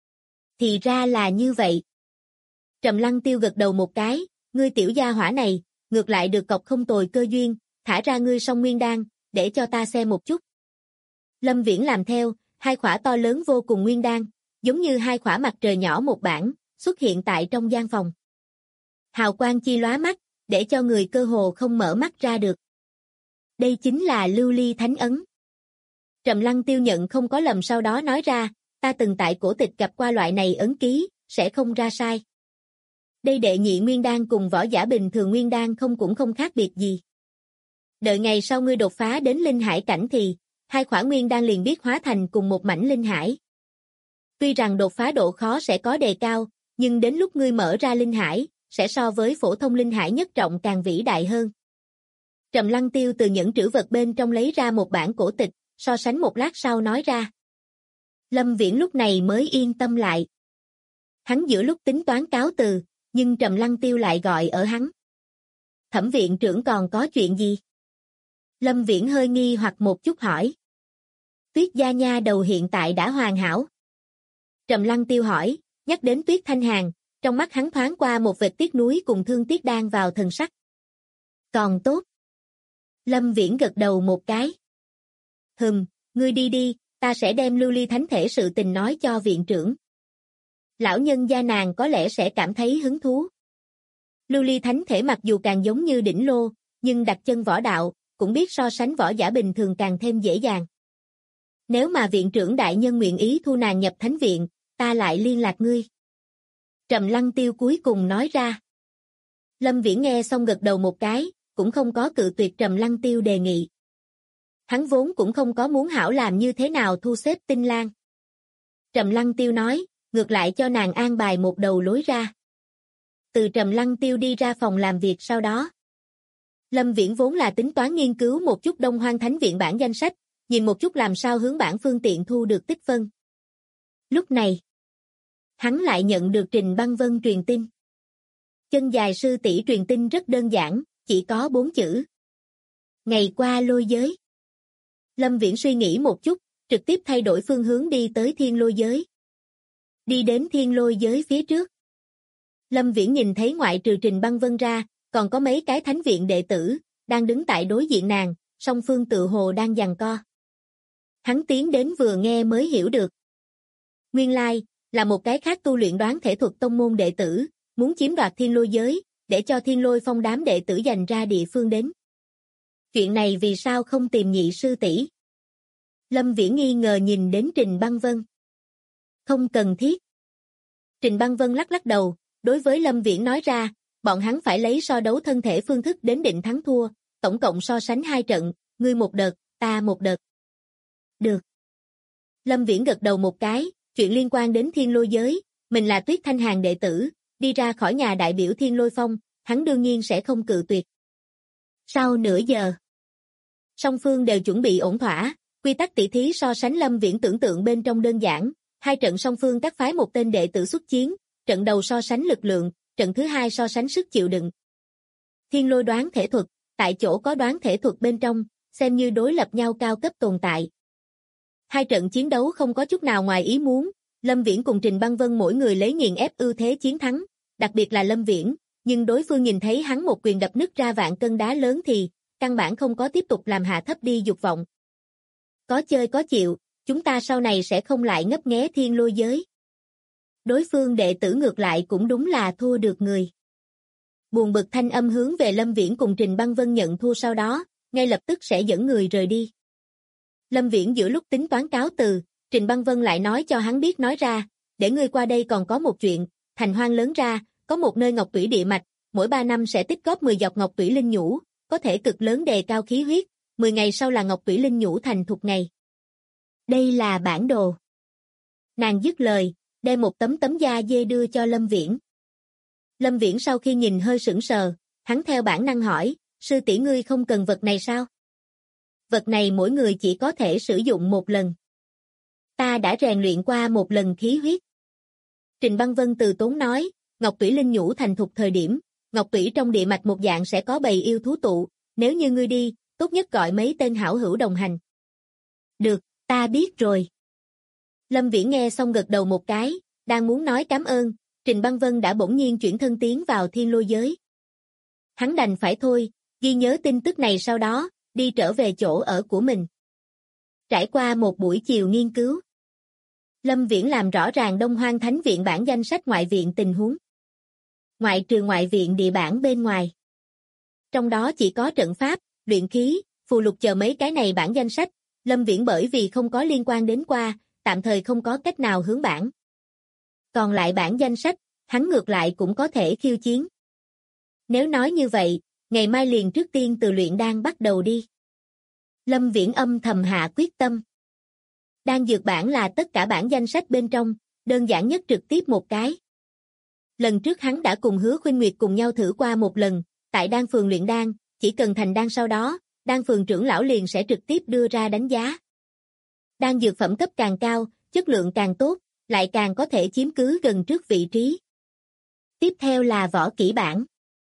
Thì ra là như vậy. Trầm Lăng Tiêu gật đầu một cái, ngươi tiểu gia hỏa này, ngược lại được cọc không tồi cơ duyên, thả ra ngươi song nguyên đan, để cho ta xem một chút. Lâm Viễn làm theo, 2 khỏa to lớn vô cùng nguyên đan, giống như 2 khỏa mặt trời nhỏ một bản, xuất hiện tại trong gian phòng. Hào quang chi lóa mắt, để cho người cơ hồ không mở mắt ra được. Đây chính là lưu ly thánh ấn. Trầm Lăng Tiêu nhận không có lầm sau đó nói ra, ta từng tại cổ tịch gặp qua loại này ấn ký, sẽ không ra sai. Đây đệ nhị nguyên đan cùng võ giả bình thường nguyên đan cũng không khác biệt gì. Đợi ngày sau ngươi đột phá đến linh hải cảnh thì, 2 khỏa nguyên đan liền biết hóa thành cùng một mảnh linh hải. Tuy rằng đột phá độ khó sẽ có đề cao, nhưng đến lúc ngươi mở ra linh hải, sẽ so với phổ thông linh hải nhất trọng càng vĩ đại hơn. Trầm Lăng Tiêu từ những trữ vật bên trong lấy ra một bản cổ tịch, so sánh một lát sau nói ra. Lâm Viễn lúc này mới yên tâm lại. Hắn giữa lúc tính toán cáo từ, nhưng Trầm Lăng Tiêu lại gọi ở hắn. Thẩm viện trưởng còn có chuyện gì? Lâm Viễn hơi nghi hoặc một chút hỏi. Tuyết gia nha đầu hiện tại đã hoàn hảo. Trầm Lăng Tiêu hỏi, nhắc đến Tuyết Thanh Hàn, trong mắt hắn thoáng qua một vệt tiếc nuối cùng thương tiếc đang vào thần sắc. Còn tốt. Lâm Viễn gật đầu một cái. Ngươi đi đi, ta sẽ đem lưu ly thánh thể sự tình nói cho viện trưởng. Lão nhân gia nàng có lẽ sẽ cảm thấy hứng thú. Lưu ly thánh thể mặc dù càng giống như đỉnh lô, nhưng đặt chân võ đạo, cũng biết so sánh võ giả bình thường càng thêm dễ dàng. Nếu mà viện trưởng đại nhân nguyện ý thu nàng nhập thánh viện, ta lại liên lạc ngươi. Trầm Lăng Tiêu cuối cùng nói ra. Lâm Viễn nghe xong gật đầu một cái, cũng không có cự tuyệt Trầm Lăng Tiêu đề nghị. Hắn vốn cũng không có muốn hảo làm như thế nào thu xếp Tinh Lan. Trầm Lăng Tiêu nói, ngược lại cho nàng an bài một đầu lối ra. Từ Trầm Lăng Tiêu đi ra phòng làm việc sau đó. Lâm Viễn vốn là tính toán nghiên cứu một chút Đông Hoang Thánh Viện bản danh sách, nhìn một chút làm sao hướng bản phương tiện thu được tích phân. Lúc này, hắn lại nhận được Trình Băng Vân truyền tin. Chân dài sư tỷ truyền tin rất đơn giản, chỉ có 4 chữ. Ngày qua lôi giới. Lâm Viễn suy nghĩ một chút, trực tiếp thay đổi phương hướng đi tới thiên lôi giới. Đi đến thiên lôi giới phía trước. Lâm Viễn nhìn thấy ngoại trừ Trình Băng Vân ra, còn có mấy cái thánh viện đệ tử, đang đứng tại đối diện nàng, song phương tự hồ đang giằng co. Hắn tiến đến vừa nghe mới hiểu được. Nguyên lai, là một cái khác tu luyện đoán thể thuật tông môn đệ tử, muốn chiếm đoạt thiên lôi giới, để cho thiên lôi phong đám đệ tử dành ra địa phương đến. Chuyện này vì sao không tìm nhị sư tỷ? Lâm Viễn nghi ngờ nhìn đến Trình Băng Vân. Không cần thiết. Trình Băng Vân lắc lắc đầu, đối với Lâm Viễn nói ra, bọn hắn phải lấy so đấu thân thể phương thức đến định thắng thua, tổng cộng so sánh 2 trận, ngươi một đợt, ta một đợt. Được. Lâm Viễn gật đầu một cái, chuyện liên quan đến thiên lôi giới, mình là Tuyết Thanh Hàn đệ tử, đi ra khỏi nhà đại biểu thiên lôi phong, hắn đương nhiên sẽ không cự tuyệt. Sau nửa giờ, song phương đều chuẩn bị ổn thỏa, quy tắc tỷ thí so sánh Lâm Viễn tưởng tượng bên trong đơn giản, 2 trận song phương các phái một tên đệ tử xuất chiến, trận đầu so sánh lực lượng, trận thứ 2 so sánh sức chịu đựng. Thiên lôi đoán thể thuật, tại chỗ có đoán thể thuật bên trong, xem như đối lập nhau cao cấp tồn tại. 2 trận chiến đấu không có chút nào ngoài ý muốn, Lâm Viễn cùng Trình Băng Vân mỗi người lấy nghiền ép ưu thế chiến thắng, đặc biệt là Lâm Viễn, nhưng đối phương nhìn thấy hắn một quyền đập nứt ra vạn cân đá lớn thì, căn bản không có tiếp tục làm hạ thấp đi dục vọng. Có chơi có chịu, chúng ta sau này sẽ không lại ngấp nghé thiên lôi giới. Đối phương đệ tử ngược lại cũng đúng là thua được người. Buồn bực thanh âm hướng về Lâm Viễn cùng Trình Băng Vân nhận thua sau đó, ngay lập tức sẽ dẫn người rời đi. Lâm Viễn giữa lúc tính toán cáo từ, Trình Băng Vân lại nói cho hắn biết nói ra, để ngươi qua đây còn có một chuyện, thành hoang lớn ra, có một nơi ngọc tủy địa mạch, mỗi 3 năm sẽ tích góp 10 giọt ngọc tủy linh nhũ, có thể cực lớn đề cao khí huyết, 10 ngày sau là ngọc tủy linh nhũ thành thục ngày. Đây là bản đồ. Nàng dứt lời, đem một tấm da dê đưa cho Lâm Viễn. Lâm Viễn sau khi nhìn hơi sững sờ, hắn theo bản năng hỏi, sư tỷ ngươi không cần vật này sao? Vật này mỗi người chỉ có thể sử dụng một lần. Ta đã rèn luyện qua một lần khí huyết. Trình Băng Vân từ tốn nói, ngọc tủy linh nhũ thành thục thời điểm, ngọc tủy trong địa mạch một dạng sẽ có bầy yêu thú tụ, nếu như ngươi đi, tốt nhất gọi mấy tên hảo hữu đồng hành. Được, ta biết rồi. Lâm Viễn nghe xong gật đầu một cái, đang muốn nói cảm ơn, Trình Băng Vân đã bỗng nhiên chuyển thân tiến vào thiên lôi giới. Hắn đành phải thôi, ghi nhớ tin tức này sau đó, đi trở về chỗ ở của mình. Trải qua một buổi chiều nghiên cứu, Lâm Viễn làm rõ ràng Đông Hoang Thánh Viện bản danh sách ngoại viện tình huống. Ngoại trừ ngoại viện địa bản bên ngoài. Trong đó chỉ có trận pháp, luyện khí, phù lục chờ mấy cái này bản danh sách, Lâm Viễn bởi vì không có liên quan đến qua, tạm thời không có cách nào hướng bản. Còn lại bản danh sách, hắn ngược lại cũng có thể khiêu chiến. Nếu nói như vậy, ngày mai liền trước tiên từ luyện đan bắt đầu đi. Lâm Viễn âm thầm hạ quyết tâm. Đan dược bản là tất cả bản danh sách bên trong, đơn giản nhất trực tiếp một cái. Lần trước hắn đã cùng Hứa Khuynh Nguyệt cùng nhau thử qua một lần, tại đan phường luyện đan, chỉ cần thành đan sau đó, đan phường trưởng lão liền sẽ trực tiếp đưa ra đánh giá. Đan dược phẩm cấp càng cao, chất lượng càng tốt, lại càng có thể chiếm cứ gần trước vị trí. Tiếp theo là võ kỹ bản.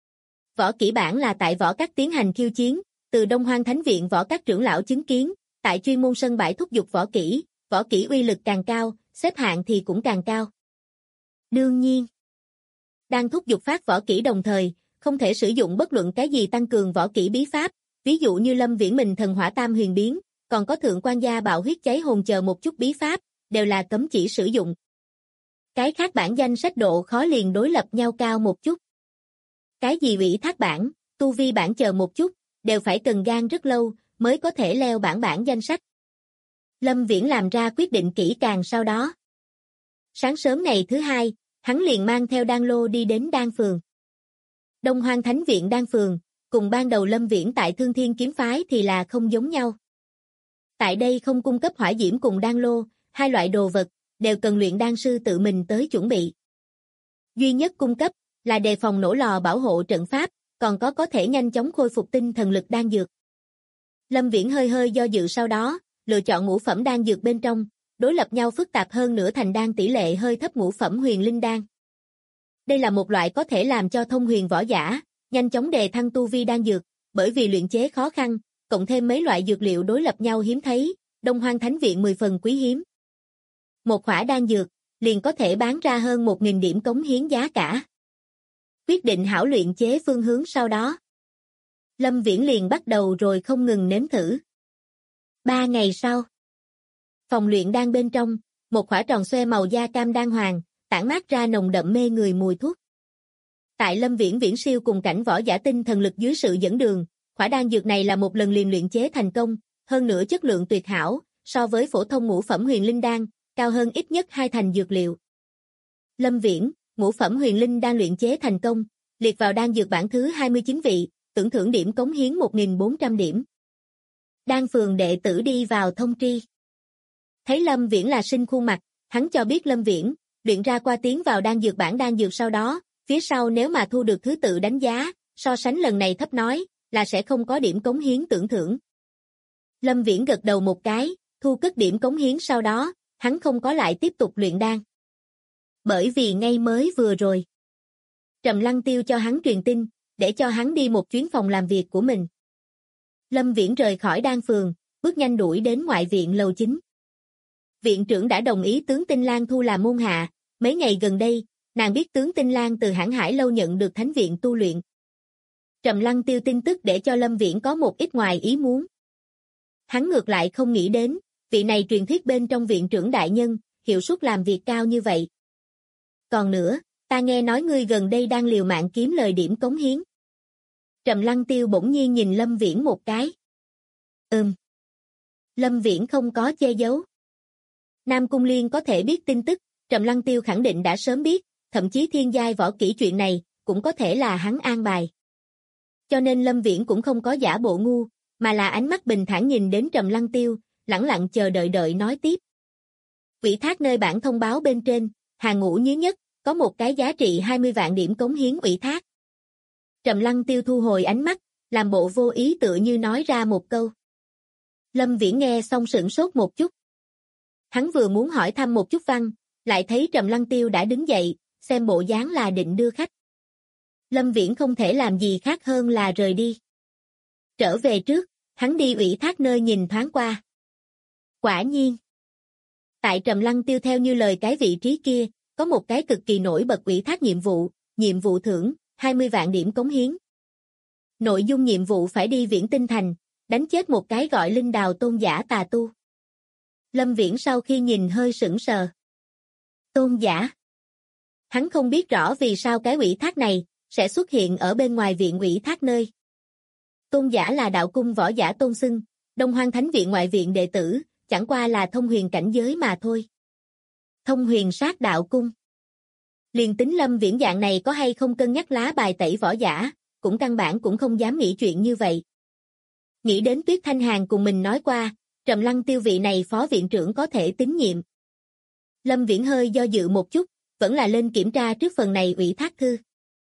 Võ kỹ bản là tại võ các tiến hành khiêu chiến, từ Đông Hoang Thánh Viện võ các trưởng lão chứng kiến, tại chuyên môn sân bãi thúc giục võ kỹ uy lực càng cao, xếp hạng thì cũng càng cao. Đương nhiên, đang thúc giục phát võ kỹ đồng thời, không thể sử dụng bất luận cái gì tăng cường võ kỹ bí pháp, ví dụ như Lâm Viễn mình thần hỏa tam huyền biến, còn có thượng quan gia bạo huyết cháy hồn chờ một chút bí pháp, đều là cấm chỉ sử dụng. Cái khác bản danh sách độ khó liền đối lập nhau cao một chút. Cái gì ủy thác bản, tu vi bản chờ một chút, đều phải cần gan rất lâu, mới có thể leo bản danh sách. Lâm Viễn làm ra quyết định kỹ càng sau đó. Sáng sớm ngày thứ 2, hắn liền mang theo đan lô đi đến đan phường. Đông Hoang Thánh Viện đan phường, cùng ban đầu Lâm Viễn tại Thương Thiên kiếm phái thì là không giống nhau. Tại đây không cung cấp hỏa diễm cùng đan lô, hai loại đồ vật, đều cần luyện đan sư tự mình tới chuẩn bị. Duy nhất cung cấp là đề phòng nổ lò bảo hộ trận pháp, còn có thể nhanh chóng khôi phục tinh thần lực đan dược. Lâm Viễn hơi hơi do dự sau đó, lựa chọn ngũ phẩm đan dược bên trong, đối lập nhau phức tạp hơn nữa thành đan tỷ lệ hơi thấp ngũ phẩm huyền linh đan. Đây là một loại có thể làm cho thông huyền võ giả, nhanh chóng đề thăng tu vi đan dược, bởi vì luyện chế khó khăn, cộng thêm mấy loại dược liệu đối lập nhau hiếm thấy, Đông Hoang Thánh Viện 10 phần quý hiếm. Một khỏa đan dược, liền có thể bán ra hơn 1.000 điểm cống hiến giá cả. Quyết định hảo luyện chế phương hướng sau đó. Lâm Viễn liền bắt đầu rồi không ngừng nếm thử. 3 ngày sau, phòng luyện đan bên trong, một khỏa tròn xoe màu da cam đan hoàng, tản mát ra nồng đậm mê người mùi thuốc. Tại Lâm Viễn viễn siêu cùng cảnh võ giả tinh thần lực dưới sự dẫn đường, khỏa đan dược này là một lần liền luyện chế thành công, hơn nữa chất lượng tuyệt hảo, so với phổ thông ngũ phẩm huyền linh đan, cao hơn ít nhất 2 thành dược liệu. Lâm Viễn, ngũ phẩm huyền linh đan luyện chế thành công, liệt vào đan dược bảng thứ 29 vị, tưởng thưởng điểm cống hiến 1.400 điểm. Đan phường đệ tử đi vào thông tri. Thấy Lâm Viễn là sinh khuôn mặt, hắn cho biết Lâm Viễn, luyện ra qua tiến vào đan dược bảng đan dược sau đó, phía sau nếu mà thu được thứ tự đánh giá, so sánh lần này thấp nói, là sẽ không có điểm cống hiến tưởng thưởng. Lâm Viễn gật đầu một cái, thu cất điểm cống hiến sau đó, hắn không có lại tiếp tục luyện đan. Bởi vì ngay mới vừa rồi, Trầm Lăng Tiêu cho hắn truyền tin, để cho hắn đi một chuyến phòng làm việc của mình. Lâm Viễn rời khỏi đan phường, bước nhanh đuổi đến ngoại viện lầu 9. Viện trưởng đã đồng ý tướng Tinh Lan thu làm môn hạ, mấy ngày gần đây, nàng biết tướng Tinh Lan từ Hãn Hải lâu nhận được thánh viện tu luyện. Trầm Lăng Tiêu tin tức để cho Lâm Viễn có một ít ngoài ý muốn. Hắn ngược lại không nghĩ đến, vị này truyền thuyết bên trong viện trưởng đại nhân, hiệu suất làm việc cao như vậy. Còn nữa, ta nghe nói ngươi gần đây đang liều mạng kiếm lời điểm cống hiến. Trầm Lăng Tiêu bỗng nhiên nhìn Lâm Viễn một cái. Lâm Viễn không có che giấu. Nam Cung Liên có thể biết tin tức, Trầm Lăng Tiêu khẳng định đã sớm biết, thậm chí thiên giai võ kỹ chuyện này, cũng có thể là hắn an bài. Cho nên Lâm Viễn cũng không có giả bộ ngu, mà là ánh mắt bình thản nhìn đến Trầm Lăng Tiêu, lẳng lặng chờ đợi nói tiếp. Ủy thác nơi bản thông báo bên trên, hàng ngũ nhớ nhất, có một cái giá trị 20 vạn điểm cống hiến ủy thác. Trầm Lăng Tiêu thu hồi ánh mắt, làm bộ vô ý tựa như nói ra một câu. Lâm Viễn nghe xong sửng sốt một chút. Hắn vừa muốn hỏi thăm một chút văn, lại thấy Trầm Lăng Tiêu đã đứng dậy, xem bộ dáng là định đưa khách. Lâm Viễn không thể làm gì khác hơn là rời đi. Trở về trước, hắn đi ủy thác nơi nhìn thoáng qua. Quả nhiên, tại Trầm Lăng Tiêu theo như lời cái vị trí kia, có một cái cực kỳ nổi bật ủy thác nhiệm vụ thưởng, 20 vạn điểm cống hiến. Nội dung nhiệm vụ phải đi Viễn Tinh Thành, đánh chết một cái gọi Linh Đào tôn giả tà tu. Lâm Viễn sau khi nhìn hơi sững sờ. Tôn giả. Hắn không biết rõ vì sao cái ủy thác này sẽ xuất hiện ở bên ngoài viện ủy thác nơi. Tôn giả là đạo cung võ giả tôn xưng, Đông Hoang Thánh Viện ngoại viện đệ tử, chẳng qua là thông huyền cảnh giới mà thôi. Thông huyền sát đạo cung. Liền tính Lâm Viễn dạng này có hay không cân nhắc lá bài tẩy võ giả, cũng căn bản cũng không dám nghĩ chuyện như vậy. Nghĩ đến Tuyết Thanh Hàn cùng mình nói qua, Trầm Lăng Tiêu vị này phó viện trưởng có thể tín nhiệm. Lâm Viễn hơi do dự một chút, vẫn là lên kiểm tra trước phần này ủy thác thư.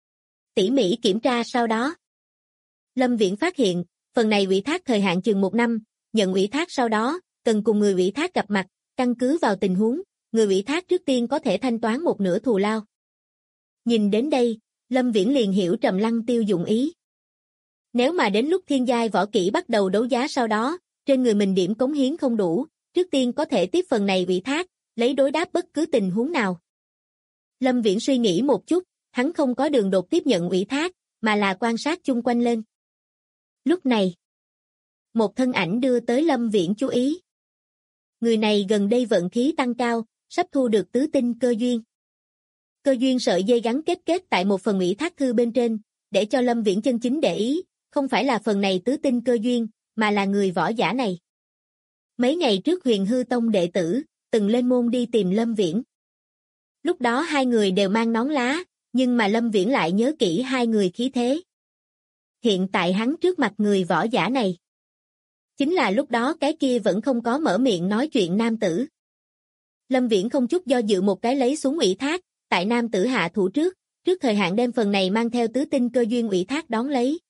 Tỉ mỉ kiểm tra sau đó. Lâm Viễn phát hiện, phần này ủy thác thời hạn chừng 1 năm, nhận ủy thác sau đó, cần cùng người ủy thác gặp mặt, căn cứ vào tình huống, người ủy thác trước tiên có thể thanh toán một nửa thù lao. Nhìn đến đây, Lâm Viễn liền hiểu Trầm Lăng Tiêu dụng ý. Nếu mà đến lúc thiên giai võ kỹ bắt đầu đấu giá sau đó, trên người mình điểm cống hiến không đủ, trước tiên có thể tiếp phần này ủy thác, lấy đối đáp bất cứ tình huống nào. Lâm Viễn suy nghĩ một chút, hắn không có đường đột tiếp nhận ủy thác, mà là quan sát chung quanh lên. Lúc này, một thân ảnh đưa tới Lâm Viễn chú ý. Người này gần đây vận khí tăng cao, sắp thu được tứ tinh cơ duyên. Cơ duyên sợi dây gắn kết tại một phần ủy thác thư bên trên, để cho Lâm Viễn chân chính để ý, không phải là phần này tứ tinh cơ duyên, mà là người võ giả này. Mấy ngày trước Huyền Hư Tông đệ tử, từng lên môn đi tìm Lâm Viễn. Lúc đó hai người đều mang nón lá, nhưng mà Lâm Viễn lại nhớ kỹ hai người khí thế. Hiện tại hắn trước mặt người võ giả này. Chính là lúc đó cái kia vẫn không có mở miệng nói chuyện nam tử. Lâm Viễn không chút do dự một cái lấy xuống ủy thác, tại nam tử hạ thủ trước thời hạn đem phần này mang theo tứ tinh cơ duyên ủy thác đón lấy.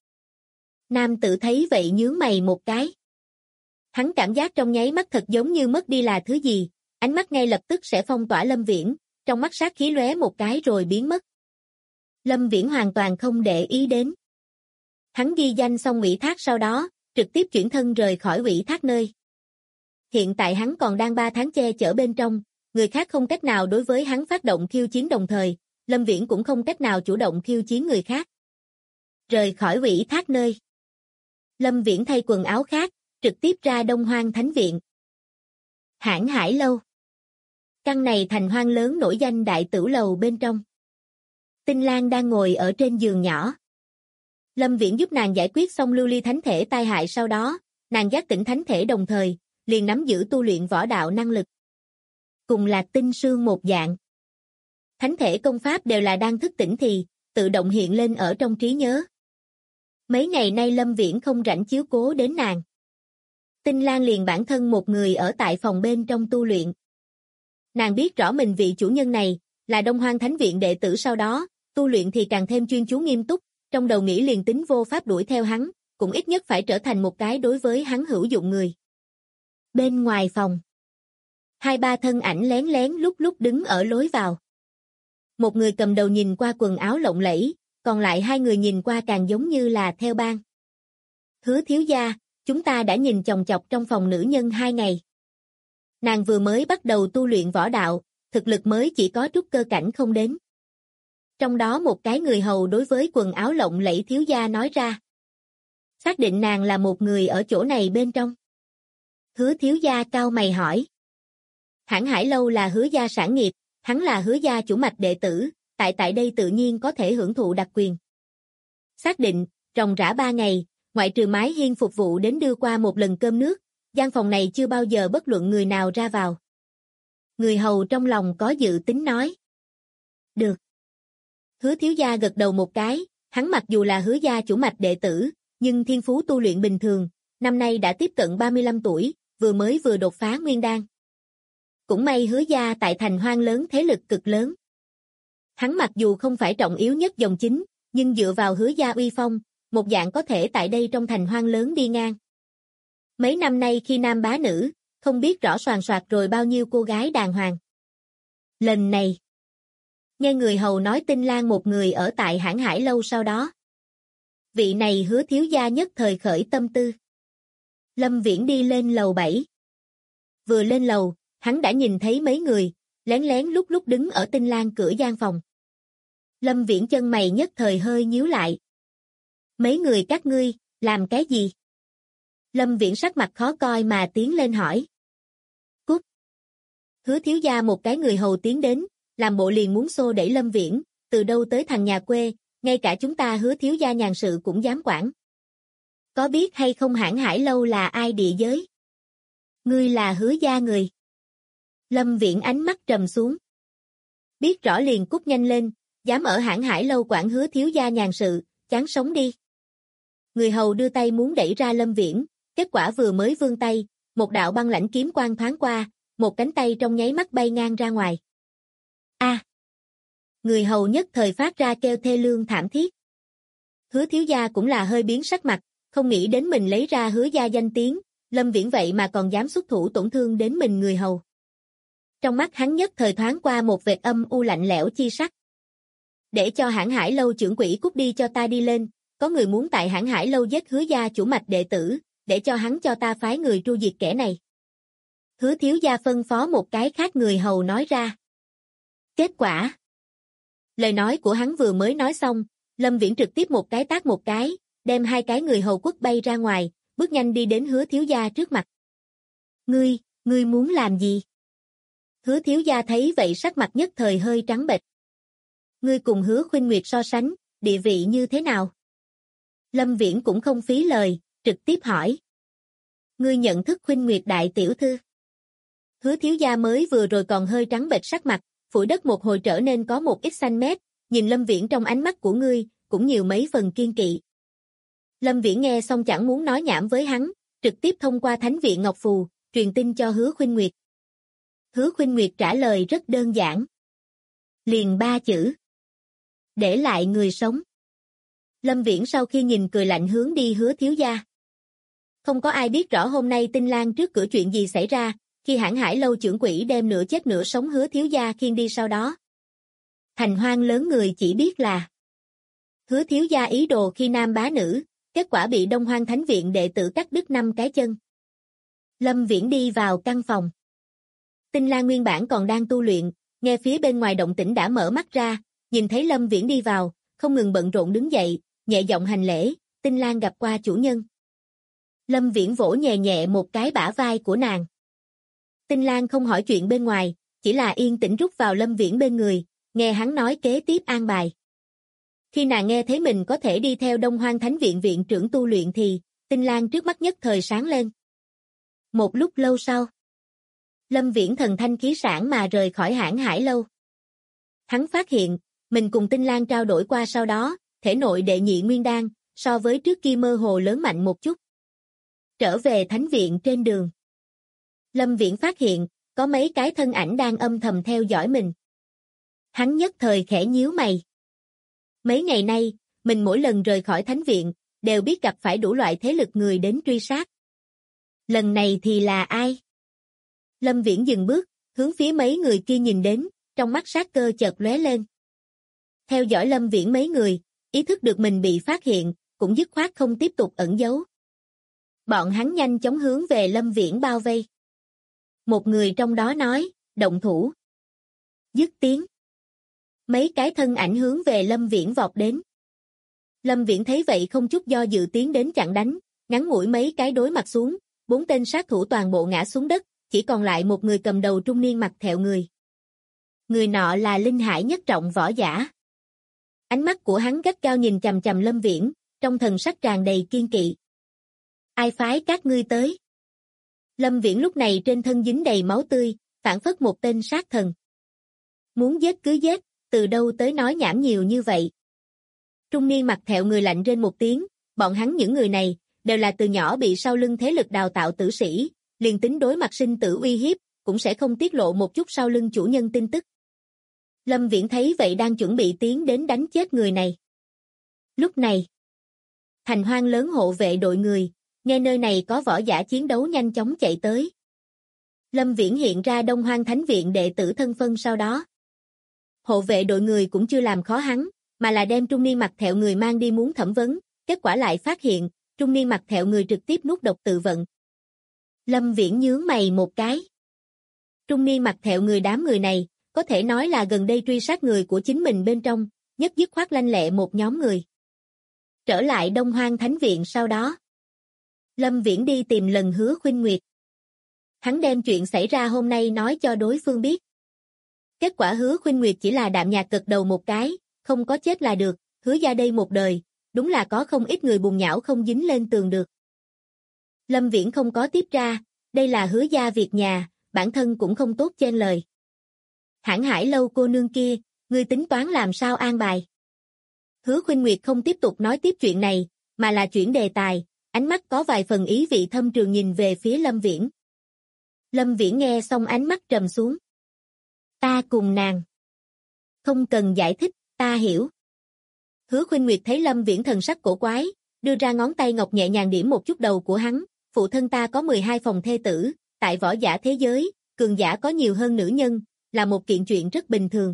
Nam tử thấy vậy nhướng mày một cái. Hắn cảm giác trong nháy mắt thật giống như mất đi là thứ gì, ánh mắt ngay lập tức sẽ phong tỏa Lâm Viễn, trong mắt sát khí lóe một cái rồi biến mất. Lâm Viễn hoàn toàn không để ý đến. Hắn ghi danh xong ủy thác sau đó, trực tiếp chuyển thân rời khỏi ủy thác nơi. Hiện tại hắn còn đang 3 tháng che chở bên trong, người khác không cách nào đối với hắn phát động khiêu chiến đồng thời, Lâm Viễn cũng không cách nào chủ động khiêu chiến người khác. Rời khỏi ủy thác nơi. Lâm Viễn thay quần áo khác, trực tiếp ra Đông Hoang Thánh Viện. Hãn Hải Lâu. Căn này thành hoang lớn nổi danh đại tửu lầu bên trong. Tinh Lan đang ngồi ở trên giường nhỏ. Lâm Viễn giúp nàng giải quyết xong lưu ly thánh thể tai hại sau đó, nàng giác tỉnh thánh thể đồng thời, liền nắm giữ tu luyện võ đạo năng lực. Cùng là tinh sương một dạng. Thánh thể công pháp đều là đang thức tỉnh thì, tự động hiện lên ở trong trí nhớ. Mấy ngày nay Lâm Viễn không rảnh chiếu cố đến nàng. Tinh Lan liền bản thân một người ở tại phòng bên trong tu luyện. Nàng biết rõ mình vị chủ nhân này, là Đông Hoang Thánh Viện đệ tử sau đó, tu luyện thì càng thêm chuyên chú nghiêm túc, trong đầu nghĩ liền tính vô pháp đuổi theo hắn, cũng ít nhất phải trở thành một cái đối với hắn hữu dụng người. Bên ngoài phòng, 2-3 thân ảnh lén lén lúc lúc đứng ở lối vào. Một người cầm đầu nhìn qua quần áo lộng lẫy, còn lại 2 người nhìn qua càng giống như là theo ban. Hứa thiếu gia, chúng ta đã nhìn chòng chọc trong phòng nữ nhân 2 ngày. Nàng vừa mới bắt đầu tu luyện võ đạo, thực lực mới chỉ có trúc cơ cảnh không đến. Trong đó một cái người hầu đối với quần áo lộng lẫy thiếu gia nói ra. Xác định nàng là một người ở chỗ này bên trong. Hứa thiếu gia cau mày hỏi. Hãn Hải Lâu là Hứa gia sản nghiệp, hắn là Hứa gia chủ mạch đệ tử, tại đây tự nhiên có thể hưởng thụ đặc quyền. Xác định, ròng rã 3 ngày, ngoại trừ mái hiên phục vụ đến đưa qua một lần cơm nước, gian phòng này chưa bao giờ bất luận người nào ra vào. Người hầu trong lòng có dự tính nói. Được. Hứa thiếu gia gật đầu một cái, hắn mặc dù là Hứa gia chủ mạch đệ tử, nhưng thiên phú tu luyện bình thường, năm nay đã tiếp cận 35 tuổi, vừa đột phá nguyên đan. Cũng may Hứa gia tại thành hoang lớn thế lực cực lớn. Hắn mặc dù không phải trọng yếu nhất dòng chính, nhưng dựa vào Hứa gia uy phong, một dạng có thể tại đây trong thành hoang lớn đi ngang. Mấy năm nay khi nam bá nữ, không biết rõ soàn soạt rồi bao nhiêu cô gái đàng hoàng. Lần này, nghe người hầu nói Tinh Lan một người ở tại Hãn Hải Lâu sau đó. Vị này Hứa thiếu gia nhất thời khởi tâm tư. Lâm Viễn đi lên lầu 7. Vừa lên lầu, hắn đã nhìn thấy mấy người, lén lén lúc lúc đứng ở Tinh Lan cửa gian phòng. Lâm Viễn chân mày nhất thời hơi nhíu lại. Mấy người các ngươi, làm cái gì? Lâm Viễn sắc mặt khó coi mà tiến lên hỏi. Cút. Hứa thiếu gia một cái người hầu tiến đến, làm bộ liền muốn xô đẩy Lâm Viễn, từ đâu tới thằng nhà quê, ngay cả chúng ta Hứa thiếu gia nhàn sự cũng dám quản. Có biết hay không Hãn Hải Lâu là ai địa giới? Ngươi là Hứa gia người. Lâm Viễn ánh mắt trầm xuống. Biết rõ liền cút nhanh lên, dám ở Hãn Hải Lâu quản Hứa thiếu gia nhàn sự, chán sống đi. Người hầu đưa tay muốn đẩy ra Lâm Viễn, kết quả vừa mới vươn tay, một đạo băng lãnh kiếm quang thoáng qua, một cánh tay trong nháy mắt bay ngang ra ngoài. A! Người hầu nhất thời phát ra kêu thê lương thảm thiết. Hứa thiếu gia cũng là hơi biến sắc mặt, không nghĩ đến mình lấy ra Hứa gia danh tiếng, Lâm Viễn vậy mà còn dám xuất thủ tổn thương đến mình người hầu. Trong mắt hắn nhất thời thoáng qua một vệt âm u lạnh lẽo chi sắc. Để cho Hãn Hải Lâu trưởng quỹ cút đi cho ta đi lên, có người muốn tại Hãn Hải Lâu giết Hứa gia chủ mạch đệ tử, để cho hắn cho ta phái người tru diệt kẻ này. Hứa thiếu gia phân phó một cái khác người hầu nói ra. Kết quả. Lời nói của hắn vừa mới nói xong, Lâm Viễn trực tiếp một cái tát một cái, đem 2 cái người hầu quất bay ra ngoài, bước nhanh đi đến Hứa thiếu gia trước mặt. Ngươi muốn làm gì? Hứa thiếu gia thấy vậy sắc mặt nhất thời hơi trắng bệch. Ngươi cùng Hứa Khuynh Nguyệt so sánh, địa vị như thế nào? Lâm Viễn cũng không phí lời, trực tiếp hỏi. Ngươi nhận thức Khuynh Nguyệt đại tiểu thư? Hứa thiếu gia mới vừa rồi còn hơi trắng bệch sắc mặt, phủi đất một hồi trở nên có một ít xanh mét, nhìn Lâm Viễn trong ánh mắt của ngươi, cũng nhiều mấy phần kiên kỵ. Lâm Viễn nghe xong chẳng muốn nói nhảm với hắn, trực tiếp thông qua Thánh viện Ngọc Phù, truyền tin cho Hứa Khuynh Nguyệt. Hứa Khuynh Nguyệt trả lời rất đơn giản. Liền 3 chữ. Để lại người sống. Lâm Viễn sau khi nhìn cười lạnh hướng đi Hứa thiếu gia. Không có ai biết rõ hôm nay Tinh Lang trước cửa chuyện gì xảy ra, khi Hãn Hải lâu trưởng quỹ đem nửa chết nửa sống Hứa thiếu gia khiêng đi sau đó. Thành Hoang lớn người chỉ biết là Hứa thiếu gia ý đồ khi nam bá nữ, kết quả bị Đông Hoang Thánh viện đệ tử cắt đứt 5 cái chân. Lâm Viễn đi vào căn phòng. Tinh Lang nguyên bản còn đang tu luyện, nghe phía bên ngoài động tĩnh đã mở mắt ra, nhìn thấy Lâm Viễn đi vào, không ngừng bận rộn đứng dậy, nhẹ giọng hành lễ, Tinh Lang gặp qua chủ nhân. Lâm Viễn vỗ nhẹ nhẹ một cái bả vai của nàng. Tinh Lang không hỏi chuyện bên ngoài, chỉ là yên tĩnh rút vào Lâm Viễn bên người, nghe hắn nói kế tiếp an bài. Khi nàng nghe thấy mình có thể đi theo Đông Hoang Thánh viện viện trưởng tu luyện thì, Tinh Lang trước mắt nhất thời sáng lên. Một lúc lâu sau, Lâm Viễn thần thanh khí sảng mà rời khỏi Hãn Hải lâu. Hắn phát hiện, mình cùng Tinh Lang trao đổi qua sau đó, thể nội đệ nhị nguyên đan, so với trước kia mơ hồ lớn mạnh một chút. Trở về Thánh viện trên đường, Lâm Viễn phát hiện, có mấy cái thân ảnh đang âm thầm theo dõi mình. Hắn nhất thời khẽ nhíu mày. Mấy ngày nay, mình mỗi lần rời khỏi Thánh viện, đều biết gặp phải đủ loại thế lực người đến truy sát. Lần này thì là ai? Lâm Viễn dừng bước, hướng phía mấy người kia nhìn đến, trong mắt sát cơ chợt lóe lên. Theo dõi Lâm Viễn mấy người, ý thức được mình bị phát hiện, cũng dứt khoát không tiếp tục ẩn giấu. Bọn hắn nhanh chóng hướng về Lâm Viễn bao vây. Một người trong đó nói, động thủ. Dứt tiếng. Mấy cái thân ảnh hướng về Lâm Viễn vọt đến. Lâm Viễn thấy vậy không chút do dự tiến đến chặn đánh, ngắn ngủi mấy cái đối mặt xuống, 4 tên sát thủ toàn bộ ngã xuống đất, chỉ còn lại một người cầm đầu trung niên mặt thẹo người. Người nọ là Linh Hải nhất trọng võ giả. Ánh mắt của hắn gắt gao nhìn chằm chằm Lâm Viễn, trong thần sắc tràn đầy kiên kỵ. Ai phái các ngươi tới? Lâm Viễn lúc này trên thân dính đầy máu tươi, phảng phất một tên sát thần. Muốn giết cứ giết, từ đâu tới nói nhảm nhiều như vậy? Trung niên mặt thẹo người lạnh rên một tiếng, bọn hắn những người này, đều là từ nhỏ bị sau lưng thế lực đào tạo tử sĩ, liền tính đối mặt sinh tử uy hiếp, cũng sẽ không tiết lộ một chút sau lưng chủ nhân tin tức. Lâm Viễn thấy vậy đang chuẩn bị tiến đến đánh chết người này. Lúc này, Thành Hoang lớn hộ vệ đội người, nghe nơi này có võ giả chiến đấu nhanh chóng chạy tới. Lâm Viễn hiện ra Đông Hoang Thánh viện đệ tử thân phân sau đó. Hộ vệ đội người cũng chưa làm khó hắn, mà là đem trung niên mặt thẹo người mang đi muốn thẩm vấn, kết quả lại phát hiện, trung niên mặt thẹo người trực tiếp nuốt độc tự vận. Lâm Viễn nhướng mày một cái. Trung niên mặt thẹo người đám người này, có thể nói là gần đây truy sát người của chính mình bên trong, nhất dứt khoát lanh lẹ một nhóm người. Trở lại Đông Hoang Thánh viện sau đó, Lâm Viễn đi tìm lần Hứa Khuynh Nguyệt. Hắn đem chuyện xảy ra hôm nay nói cho đối phương biết. Kết quả Hứa Khuynh Nguyệt chỉ là đạm nhạt gật đầu một cái, không có chết là được, Hứa gia đây một đời, đúng là có không ít người bùn nhão không dính lên tường được. Lâm Viễn không có tiếp ra, đây là Hứa gia việc nhà, bản thân cũng không tốt chen lời. Hãn Hải lâu cô nương kia, ngươi tính toán làm sao an bài? Hứa Khuynh Nguyệt không tiếp tục nói tiếp chuyện này, mà là chuyển đề tài, ánh mắt có vài phần ý vị thâm trường nhìn về phía Lâm Viễn. Lâm Viễn nghe xong ánh mắt trầm xuống. Ta cùng nàng. Không cần giải thích, ta hiểu. Hứa Khuynh Nguyệt thấy Lâm Viễn thần sắc cổ quái, đưa ra ngón tay ngọc nhẹ nhàng điểm một chút đầu của hắn, phụ thân ta có 12 phòng thê tử, tại võ giả thế giới, cường giả có nhiều hơn nữ nhân, là một kiện chuyện rất bình thường.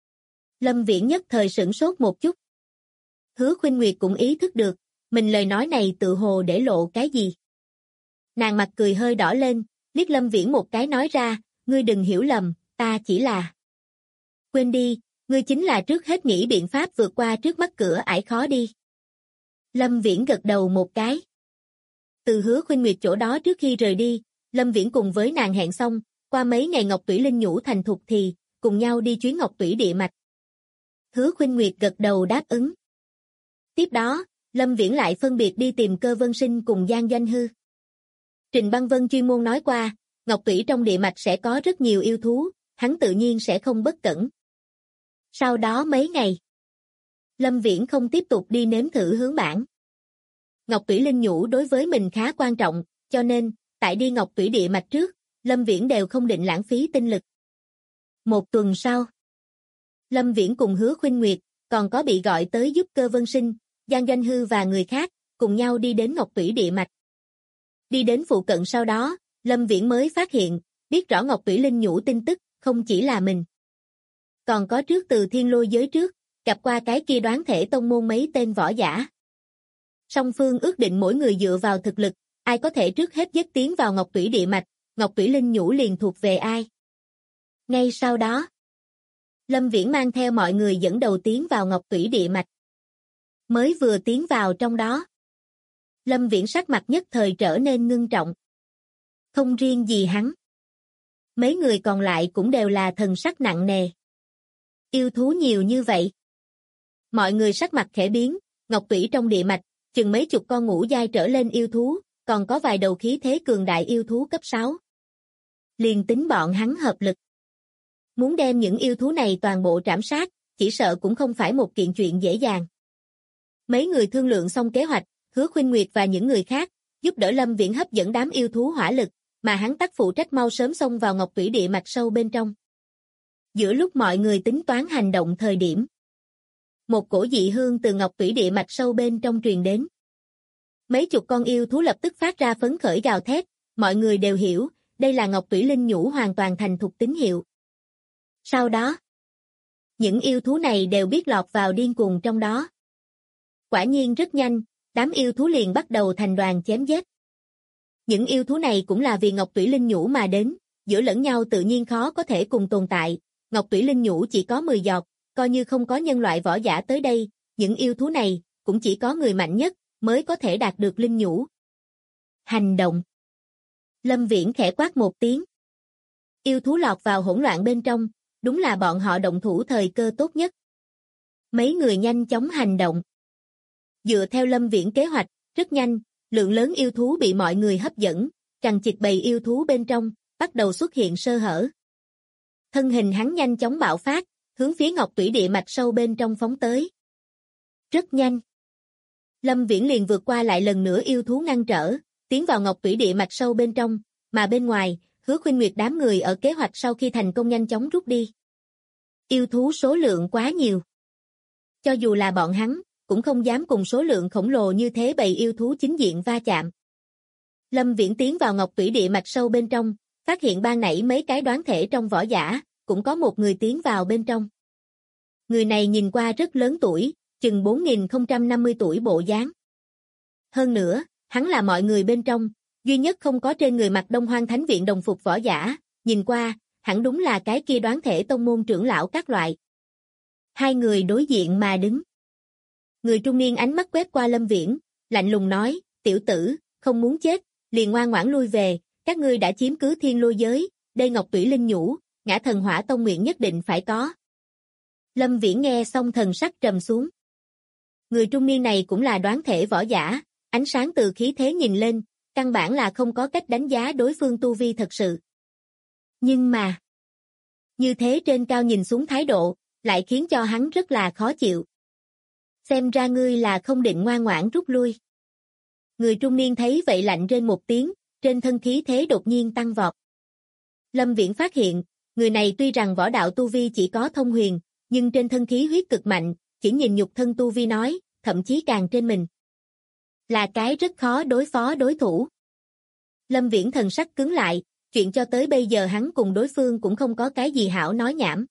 Lâm Viễn nhất thời sửng sốt một chút. Hứa Khuynh Nguyệt cũng ý thức được, mình lời nói này tự hồ để lộ cái gì. Nàng mặt cười hơi đỏ lên, liếc Lâm Viễn một cái nói ra, ngươi đừng hiểu lầm, ta chỉ là... Quên đi, ngươi chính là trước hết nghĩ biện pháp vượt qua trước mắt cửa ải khó đi. Lâm Viễn gật đầu một cái. Từ Hứa Khuynh Nguyệt chỗ đó trước khi rời đi, Lâm Viễn cùng với nàng hẹn xong, qua mấy ngày Ngọc Tủy Linh nhũ thành thục thì, cùng nhau đi chuyến Ngọc Tủy địa mạch. Hứa Khuynh Nguyệt gật đầu đáp ứng. Tiếp đó, Lâm Viễn lại phân biệt đi tìm Cơ Vân Sinh cùng Giang Doanh Hư. Trình Băng Vân chuyên môn nói qua, Ngọc Tủy trong địa mạch sẽ có rất nhiều yêu thú, hắn tự nhiên sẽ không bất cẩn. Sau đó mấy ngày, Lâm Viễn không tiếp tục đi nếm thử hướng bản. Ngọc Tủy Linh Nhũ đối với mình khá quan trọng, cho nên, tại đi Ngọc Tủy Địa Mạch trước, Lâm Viễn đều không định lãng phí tinh lực. Một tuần sau, Lâm Viễn cùng Hứa Khuynh Nguyệt, còn có bị gọi tới giúp Cơ Vân Sinh, Giang Doanh Hư và người khác, cùng nhau đi đến Ngọc Tủy Địa Mạch. Đi đến phụ cận sau đó, Lâm Viễn mới phát hiện, biết rõ Ngọc Tủy Linh Nhũ tin tức, không chỉ là mình. Còn có trước từ Thiên Lôi giới trước, gặp qua cái kia đoán thể tông môn mấy tên võ giả. Song phương ước định mỗi người dựa vào thực lực, ai có thể trước hết dứt tiến vào Ngọc Tủy Địa Mạch, Ngọc Tủy Linh Nhũ liền thuộc về ai. Ngay sau đó, Lâm Viễn mang theo mọi người dẫn đầu tiến vào Ngọc Tủy Địa Mạch. Mới vừa tiến vào trong đó, Lâm Viễn sắc mặt nhất thời trở nên ngưng trọng. Không riêng gì hắn, mấy người còn lại cũng đều là thần sắc nặng nề. Yêu thú nhiều như vậy. Mọi người sắc mặt khẽ biến, Ngọc Tủy trong địa mạch, chừng mấy chục con ngũ giai trở lên yêu thú, còn có vài đầu khí thế cường đại yêu thú cấp 6. Liền tính bọn hắn hợp lực. Muốn đem những yêu thú này toàn bộ trảm sát, chỉ sợ cũng không phải một kiện chuyện dễ dàng. Mấy người thương lượng xong kế hoạch, Hứa Khuynh Nguyệt và những người khác, giúp đỡ Lâm Viễn hấp dẫn đám yêu thú hỏa lực, mà hắn tác phụ trách mau sớm xông vào Ngọc Tủy Địa Mạch sâu bên trong. Giữa lúc mọi người tính toán hành động thời điểm, một cổ dị hương từ Ngọc Tủy Địa Mạch sâu bên trong truyền đến. Mấy chục con yêu thú lập tức phát ra phấn khởi gào thét, mọi người đều hiểu, đây là Ngọc Tủy Linh Nhũ hoàn toàn thành thục tín hiệu. Sau đó, những yêu thú này đều biết lọt vào điên cuồng trong đó. Quả nhiên rất nhanh, đám yêu thú liền bắt đầu thành đoàn chém giết. Những yêu thú này cũng là vì Ngọc Tủy Linh Nhũ mà đến, giữa lẫn nhau tự nhiên khó có thể cùng tồn tại. Ngọc Tủy Linh Nhũ chỉ có 10 giọt, coi như không có nhân loại võ giả tới đây, những yêu thú này cũng chỉ có người mạnh nhất mới có thể đạt được Linh Nhũ. Hành động. Lâm Viễn khẽ quát một tiếng. Yêu thú lọt vào hỗn loạn bên trong, đúng là bọn họ động thủ thời cơ tốt nhất. Mấy người nhanh chóng hành động. Dựa theo Lâm Viễn kế hoạch, rất nhanh, lượng lớn yêu thú bị mọi người hấp dẫn, chằng chịt bầy yêu thú bên trong, bắt đầu xuất hiện sơ hở. Thân hình hắn nhanh chóng bạo phát, hướng phía Ngọc Tủy Địa Mạch sâu bên trong phóng tới. Rất nhanh. Lâm Viễn liền vượt qua lại lần nữa yêu thú ngăn trở, tiến vào Ngọc Tủy Địa Mạch sâu bên trong, mà bên ngoài, Hứa Khuynh Nguyệt đám người ở kế hoạch sau khi thành công nhanh chóng rút đi. Yêu thú số lượng quá nhiều. Cho dù là bọn hắn, cũng không dám cùng số lượng khổng lồ như thế bầy yêu thú chính diện va chạm. Lâm Viễn tiến vào Ngọc Tủy Địa Mạch sâu bên trong, phát hiện ban nãy mấy cái đoán thể trong võ giả, cũng có một người tiến vào bên trong. Người này nhìn qua rất lớn tuổi, chừng 4050 tuổi bộ dáng. Hơn nữa, hắn là mọi người bên trong, duy nhất không có trên người mặc Đông Hoang Thánh Viện đồng phục võ giả, nhìn qua, hẳn đúng là cái kia đoán thể tông môn trưởng lão các loại. Hai người đối diện mà đứng. Người trung niên ánh mắt quét qua Lâm Viễn, lạnh lùng nói, tiểu tử, không muốn chết, liền ngoan ngoãn lui về, các ngươi đã chiếm cứ Thiên Lôi giới, đây Ngọc Tủy Linh Nhũ, Ngã Thần Hỏa Tông nguyện nhất định phải có. Lâm Viễn nghe xong thần sắc trầm xuống. Người trung niên này cũng là đoán thể võ giả, ánh sáng từ khí thế nhìn lên, căn bản là không có cách đánh giá đối phương tu vi thật sự. Nhưng mà, như thế trên cao nhìn xuống thái độ, lại khiến cho hắn rất là khó chịu. Xem ra ngươi là không định ngoan ngoãn rút lui. Người trung niên thấy vậy lạnh rên một tiếng, trên thân khí thế đột nhiên tăng vọt. Lâm Viễn phát hiện, người này tuy rằng võ đạo tu vi chỉ có thông huyền, nhưng trên thân khí huyết cực mạnh, chỉ nhìn nhục thân tu vi nói, thậm chí càng trên mình. Là cái rất khó đối phó đối thủ. Lâm Viễn thần sắc cứng lại, chuyện cho tới bây giờ hắn cùng đối phương cũng không có cái gì hảo nói nhảm.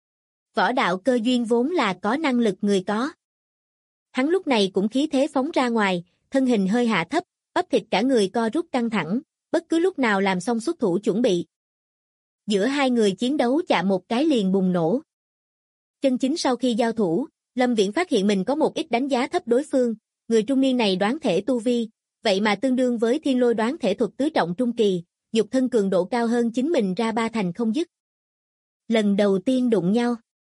Võ đạo cơ duyên vốn là có năng lực người có. Hắn lúc này cũng khí thế phóng ra ngoài, thân hình hơi hạ thấp, bắp thịt cả người co rút căng thẳng, bất cứ lúc nào làm xong xuất thủ chuẩn bị. Giữa hai người chiến đấu chạm một cái liền bùng nổ. Chân chính sau khi giao thủ, Lâm Viễn phát hiện mình có một ít đánh giá thấp đối phương, người trung niên này đoán thể tu vi, vậy mà tương đương với Thiên Lôi đoán thể thuật tứ trọng trung kỳ, nhục thân cường độ cao hơn chính mình ra 3 thành không dứt. Lần đầu tiên đụng nhau,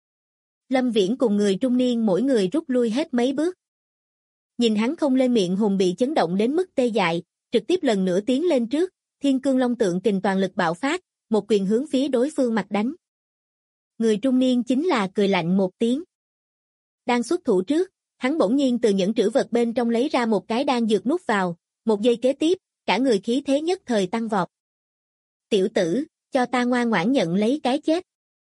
Lâm Viễn cùng người trung niên mỗi người rút lui hết mấy bước. Nhìn hắn không lên miệng hùng bị chấn động đến mức tê dại, trực tiếp lần nữa tiến lên trước, Thiên Cương Long Tượng kình toàn lực bạo phát, một quyền hướng phía đối phương mặt đánh. Người trung niên chính là cười lạnh một tiếng. Đang xuất thủ trước, hắn bỗng nhiên từ những trữ vật bên trong lấy ra một cái đan dược nuốt vào, một giây kế tiếp, cả người khí thế nhất thời tăng vọt. Tiểu tử, cho ta ngoan ngoãn nhận lấy cái chết.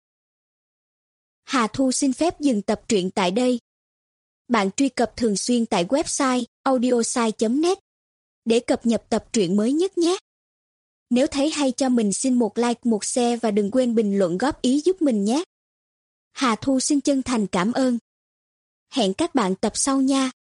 Hà Thu xin phép dừng tập truyện tại đây. Bạn truy cập thường xuyên tại website audiosai.net để cập nhật tập truyện mới nhất nhé. Nếu thấy hay cho mình xin một like, một share và đừng quên bình luận góp ý giúp mình nhé. Hà Thu xin chân thành cảm ơn. Hẹn các bạn tập sau nha.